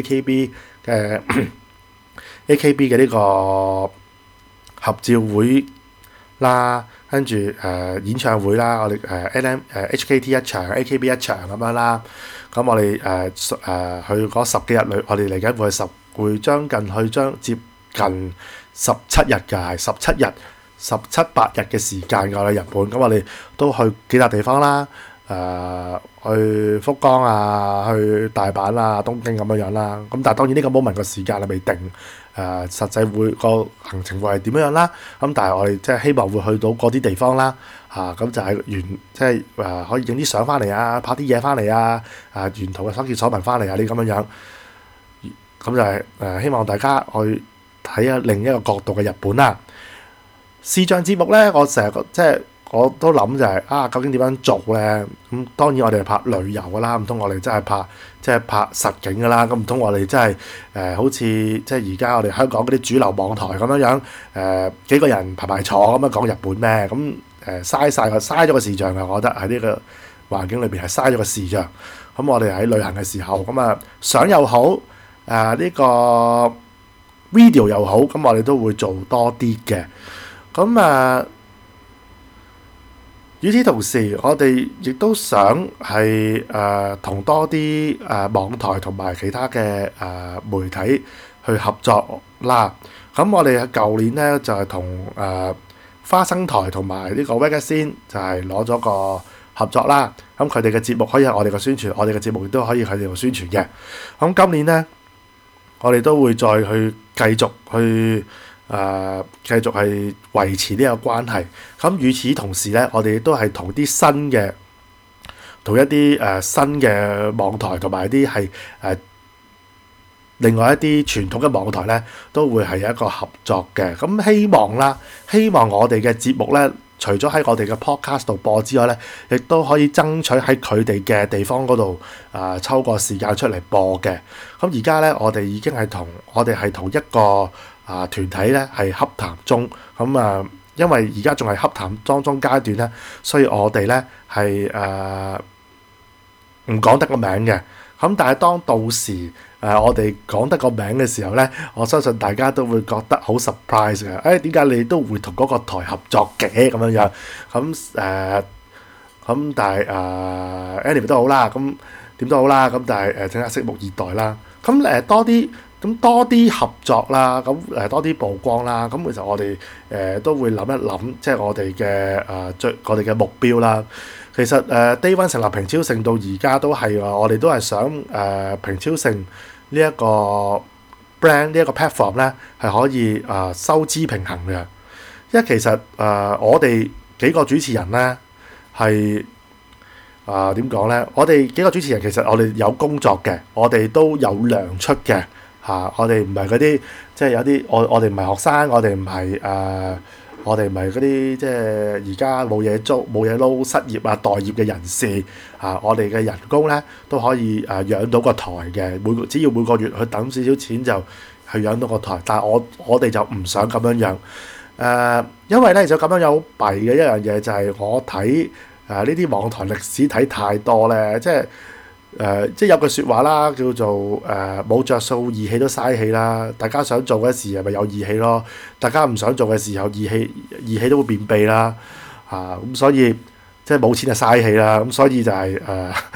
AKB 嘅呢個合照會啦，跟住演唱會啦，我哋HKT 一場 AKB 一場咁樣啦。咁我哋去嗰10幾日裏，我哋嚟緊會將接近17日嘅，係17日17、8日嘅時間㗎啦，日本。咁我哋都去幾笪地方啦，去福岡啊，去大阪啊，東京咁樣啦。咁但係當然呢個 moment 個時間係未定，實際個行程會係點樣啦。咁但係我哋即係希望會去到嗰啲地方啦。咁就係即係可以影啲相翻嚟啊，拍啲嘢翻嚟啊，沿途嘅所見所聞翻嚟啊，呢咁樣。咁就係希望大家去睇下另一個角度嘅日本啦。視像節目咧，我成日即係我都諗就係究竟點樣做咧？咁當然我哋係拍旅遊噶啦，唔通我哋真係拍實景噶啦？咁唔通我哋真係好似即係而家我哋香港嗰啲主流網台咁樣幾個人排坐咁樣講日本咩？咁嘥咗個視像啊！我覺得喺呢個環境裏邊係嘥咗個視像。咁我哋喺旅行嘅時候，咁相又好，呢個 video 又好，咁我哋都會做多啲嘅。咁與此同時，我哋亦都想係同多啲網台同埋其他嘅媒體去合作啦。咁我哋喺舊年咧就係同花生台同埋呢個 Magazine 就係攞咗個合作啦。咁佢哋嘅節目可以係我哋嘅宣傳，我哋嘅節目亦都可以喺佢哋度宣傳嘅。咁今年咧，我哋都會再去繼續係維持呢個關係。咁與此同時咧，我哋都係同一啲新嘅網台同埋一啲係另外一啲傳統嘅網台咧，都會係有一個合作嘅。咁希望我哋嘅節目咧，除咗喺我哋嘅 podcast 度播之外咧，亦都可以爭取喺佢哋嘅地方嗰度抽個時間出嚟播嘅。咁而家咧，我哋已經係同一個團體咧係洽談中。咁因為而家仲係洽談當中階段咧，所以我哋咧係唔講得個名嘅。咁但係當到時我哋講得個名嘅時候咧，我相信大家都會覺得好 surprise 嘅。點解你都會同嗰個台合作嘅咁樣？咁但係anyway 都好啦，咁點都好啦。咁但係請大家拭目以待啦。咁多啲合作啦，咁多啲曝光啦。咁其實我哋都會諗一諗，即係我哋嘅目標啦。其實Day One 成立平超聖到而家都係我哋都係想平超聖呢一個 brand 呢一個 platform 咧係可以收支平衡嘅。因為其實我哋幾個主持人咧係點講咧？我哋幾個主持人其實我哋有工作嘅，我哋都有糧出嘅。我哋唔係嗰啲即係有啲我哋唔係學生，我哋唔係嗰啲即係而家冇嘢做冇嘢撈失業待業嘅人士。我哋嘅人工咧都可以養到個台嘅，只要每個月去抌少少錢就去養到個台。但係我哋就唔想咁樣養。因為咧就咁樣有弊嘅一樣嘢就係我睇呢啲網台歷史睇太多咧，即係有句説話啦，叫做冇着數義氣都嘥氣啦。大家想做嘅時係咪有義氣咯？大家唔想做嘅時候義氣都會便秘啦。咁所以即係冇錢就嘥氣啦。咁所以就係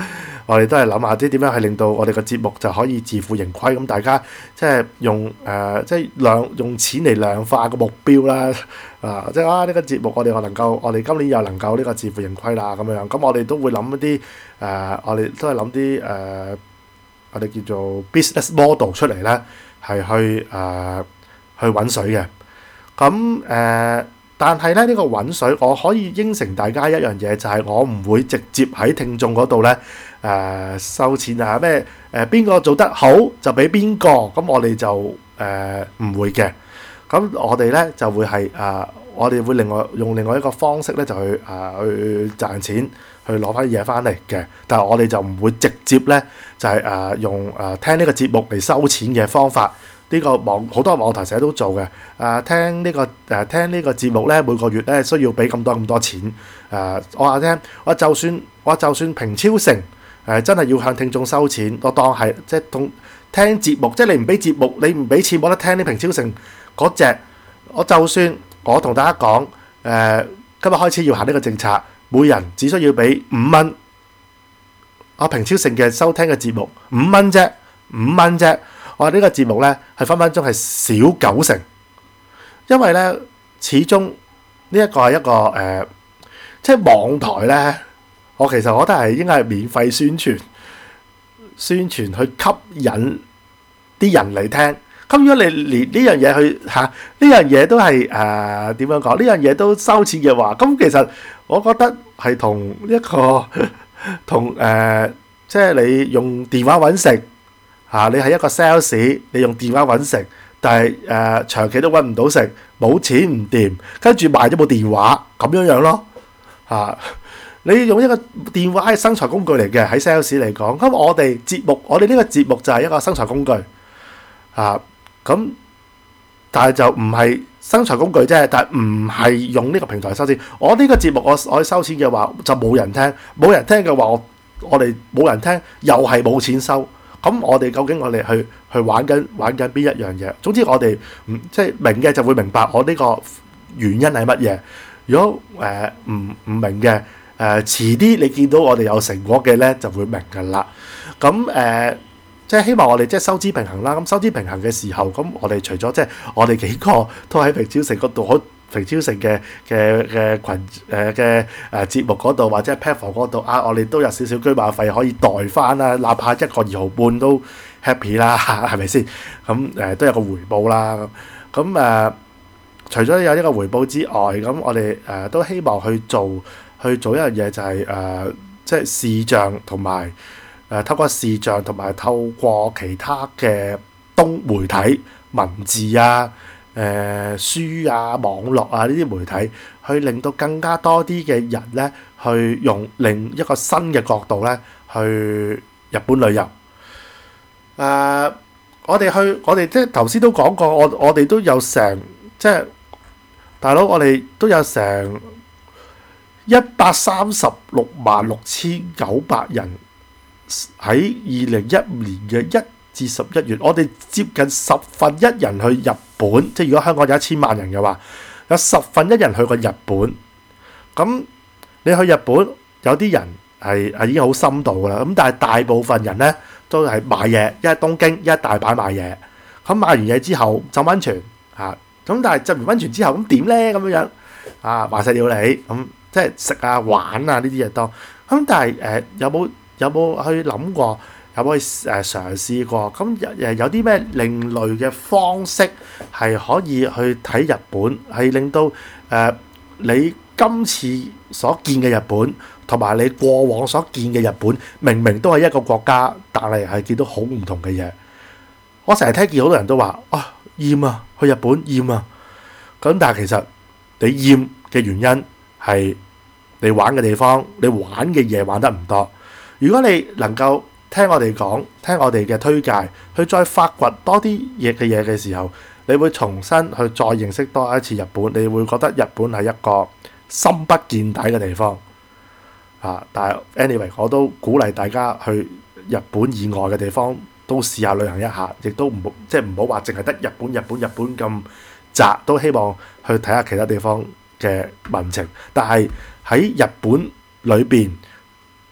我哋都係諗下啲點樣去令到我哋個節目就可以自負盈虧，咁大家即係用即係用錢嚟量化個目標啦，即係呢個節目我哋今年又能夠呢個自負盈虧啦咁樣，咁我哋都會諗一啲我哋都係諗啲我哋叫做 business model 出嚟咧，係去揾水嘅。咁但係咧呢個揾水，我可以應承大家一樣嘢，就係我唔會直接喺聽眾嗰度咧收錢啊咩邊個做得好就俾邊個，咁我哋就唔會嘅。咁我哋咧就會係我哋會用另外一個方式咧就去賺錢，去攞翻嘢翻嚟嘅。但係我哋就唔會直接咧就係用聽呢個節目嚟收錢嘅方法。呢個好多網台成日都做嘅，聽呢個節目咧，每個月咧需要俾咁多錢。我話聽，我就算平超成真係要向聽眾收錢，我當係即係同聽節目，即係你唔俾節目，你唔俾錢冇得聽啲平超成嗰隻。我就算我同大家講，今日開始要行呢個政策，每人只需要俾5蚊。我平超成嘅收聽嘅節目5蚊啫，5蚊啫。我話呢個節目咧係分分鐘係少90%，因為咧始終呢一個係一個即係網台咧，我其實我覺得係應該係免費宣傳去吸引啲人嚟聽。咁如果你連呢樣嘢去呢樣嘢都係點樣講？呢樣嘢都收錢嘅話，咁其實我覺得係同一個同即係你用電話揾食。你係一個 sales， 你用電話揾食，但係長期都揾唔到食，冇錢唔掂，跟住賣咗部電話咁樣咯。你用一個電話係生財工具嚟嘅，喺 sales 嚟講。咁我哋呢個節目就係一個生財工具。咁但係就唔係生財工具啫，但係唔係用呢個平台收錢。我呢個節目我收錢嘅話就冇人聽，冇人聽嘅話我哋冇人聽，又係冇錢收。咁我哋究竟我哋去玩緊邊一樣嘢？總之我哋即係明嘅就會明白我呢個原因係乜嘢。如果唔明嘅遲啲你見到我哋有成果嘅咧，就會明㗎啦。咁即係希望我哋即係收支平衡啦。咁收支平衡嘅時候，咁我哋除咗即係我哋幾個都喺平超城嗰度，平超城嘅群嘅節目嗰度或者 platform 嗰度我哋都有少少居馬費可以代翻啦，哪怕1個2毫半都 happy 啦，係咪先？咁都有個回報啦。咁除咗有呢個回報之外，咁我哋都希望去做一樣嘢，就係即係視像同埋透過視像同埋透過其他嘅媒體文字書網絡呢啲媒體，去令到更加多啲嘅人咧，去用另一個新嘅角度咧，去日本旅遊。我哋即係頭先都講過，我哋都有成即係大佬，我哋都有成1366900人喺2015年嘅1至11月，我哋接近1/10人去日本。即係如果香港有1000萬人嘅話，有1/10人去過日本。咁你去日本有啲人係已經好深度㗎啦。咁但係大部分人咧都係買嘢，一係東京，一係大阪買嘢。咁買完嘢之後浸溫泉咁但係浸完溫泉之後咁點咧？咁樣話晒料理咁，即係食玩呢啲嘢多。咁但係有冇去諗過？有冇去嘗試過？咁有啲咩另類嘅方式係可以去睇日本，係令到你今次所見嘅日本同埋你過往所見嘅日本，明明都係一個國家，但係見到好唔同嘅嘢。我成日聽見好多人都話厭啊，去日本厭啊。咁但係其實你厭嘅原因係你玩嘅地方，你玩嘅嘢玩得唔多。如果你能夠聽我哋講，聽我哋嘅推介，去再發掘多啲嘢嘅時候，你會重新去再認識多一次日本，你會覺得日本係一個深不見底嘅地方。但係 anyway， 我都鼓勵大家去日本以外嘅地方都試下旅行一下，亦都唔好話淨係得日本咁窄，都希望去睇下其他地方嘅民情。但係喺日本裏邊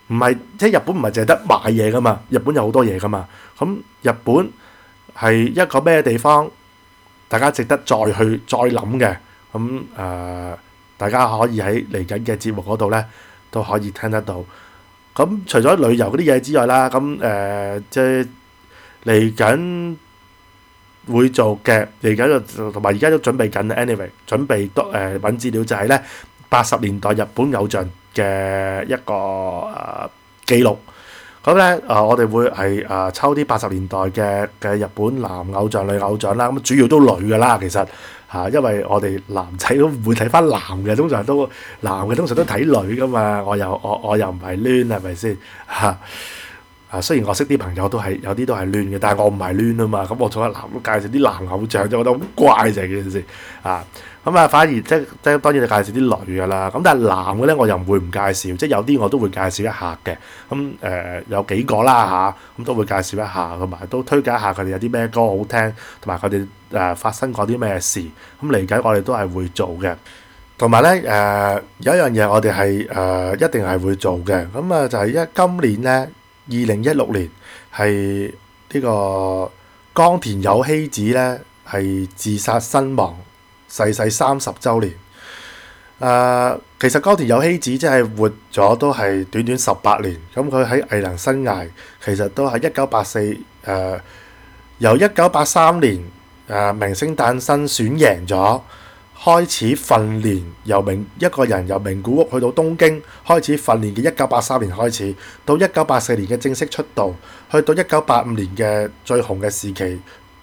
唔係即係日本唔係淨係得買嘢噶嘛，日本有好多嘢噶嘛。咁日本係一個咩地方？大家值得再去再諗嘅。咁大家可以喺嚟緊嘅節目嗰度咧都可以聽得到。咁除咗旅遊嗰啲嘢之外啦，咁即係嚟緊會做嘅，嚟緊同埋而家都準備緊 anyway， 準備揾資料就係咧80年代日本偶像嘅一個記錄。咁咧我哋會係抽啲80年代嘅日本男偶像、女偶像啦。咁主要都女㗎啦，其實因為我哋男仔都唔會睇翻男嘅，通常都睇女㗎嘛。我又唔係攣，係咪先雖然我識啲朋友都係有啲都係攣嘅，但係我唔係攣啊嘛。咁我做一男都介紹啲男偶像，就覺得好怪就係件事咁反而即當然就介紹啲女㗎啦。咁但係男嘅咧，我又唔會唔介紹，即有啲我都會介紹一下嘅。咁有幾個啦咁都會介紹一下，同埋都推介一下佢哋有啲咩歌好聽，同埋佢哋發生過啲咩事。咁嚟緊我哋都係會做嘅。同埋咧有一樣嘢我哋係一定係會做嘅。咁就係今年咧2016年係呢個岡田有希子咧係自殺身亡。逝世30週年。其實岡田有希子即係活咗都係短短18年。咁佢喺藝能生涯其實都係1984由1983年明星誕生選贏咗，開始訓練一個人由名古屋去到東京開始訓練嘅1983年開始，到1984年嘅正式出道，去到1985年嘅最紅嘅時期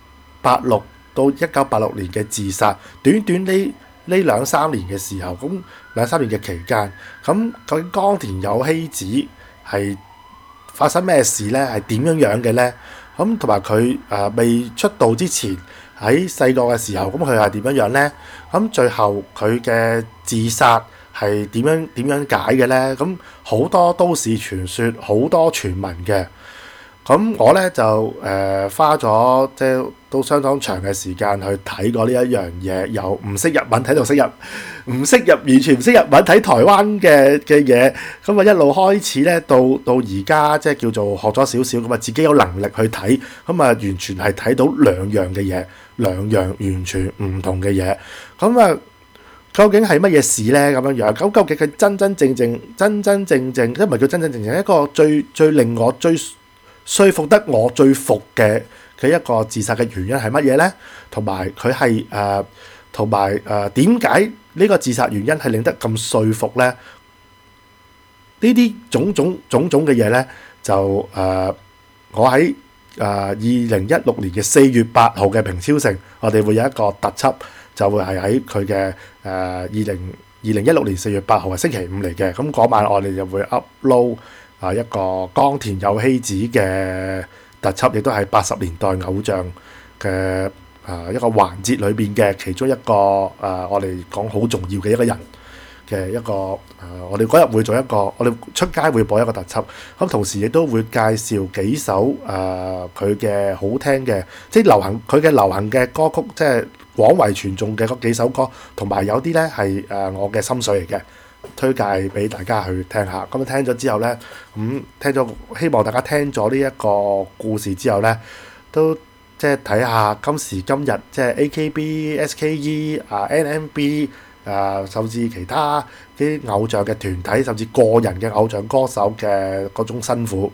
86。到1986年嘅自殺，短短呢2-3年嘅時候，咁2-3年嘅期間，咁究竟岡田有希子係發生咩事呢？係點樣嘅呢？咁同埋佢未出道之前喺細個嘅時候，咁佢係點樣呢？咁最後佢嘅自殺係點樣解嘅呢？咁好多都市傳說，好多傳聞嘅。咁我咧就花咗即係都相當長嘅時間去睇過呢一樣嘢，由唔識日文睇到識完全唔識日文睇台灣嘅嘢，咁一路開始咧到而家即係叫做學咗少少，咁自己有能力去睇，咁完全係睇到兩樣嘅嘢，兩樣完全唔同嘅嘢，咁究竟係乜嘢事咧？咁樣咁究竟佢真真正正，即係唔係叫真真正正一個最令我說服得我最服嘅一個自殺嘅原因係乜嘢呢？同埋佢係點解呢個自殺原因係令得咁說服呢？呢啲種種嘅嘢呢，就我喺2016年嘅4月8號嘅平超城，我哋會有一個特輯，就會係喺佢嘅2016年4月8號係星期五嚟嘅。咁嗰晚我哋就會 upload。一個岡田有希子嘅特輯，亦都係80年代偶像嘅一個環節裏邊嘅其中一個我哋講好重要嘅一個人嘅一個我哋嗰日會做一個，我哋出街會播一個特輯。咁同時亦都會介紹幾首佢嘅好聽嘅，即係佢嘅流行嘅歌曲，即係廣為傳頌嘅嗰幾首歌，同埋有啲咧係我嘅心水嚟嘅。推介俾大家去聽下，咁聽咗之後呢，希望大家聽咗呢一個故事之後呢，都即係睇下今時今日即係 AKB、SKE、NMB 甚至其他啲偶像嘅團體，甚至個人嘅偶像歌手嘅嗰種辛苦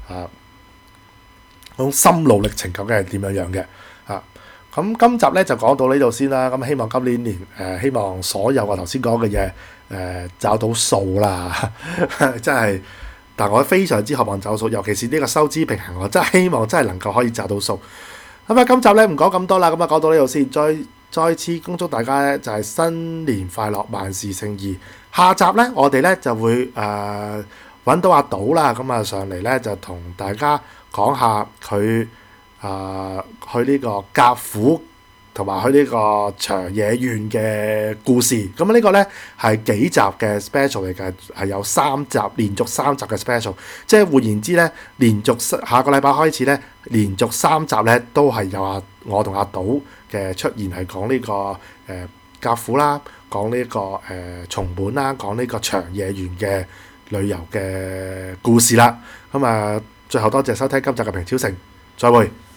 嗰種心路歷程究竟係點樣嘅咁今集咧就講到呢度先啦。咁希望今年希望所有我頭先講嘅嘢找到數啦，真係。但我非常之渴望找數，尤其是呢個收支平衡，我真係希望真係能夠可以找到數。咁今集咧唔講咁多啦，咁講到呢度先。再次恭祝大家咧就係新年快樂，萬事勝意。下集咧我哋咧就會揾到阿島啦，咁上嚟咧就同大家講下佢。去呢個甲府同埋去呢個長野縣嘅故事，咁呢個呢係幾集嘅 special 嚟嘅，係有3集連續3集嘅 special， 即係換言之呢，連續下個禮拜開始呢，連續3集呢都係有我同阿島嘅出現，係講呢個甲府啦，講呢個松本啦，講呢個長野縣嘅旅遊嘅故事啦。咁啊，最後多謝收聽今集嘅平超城，再會。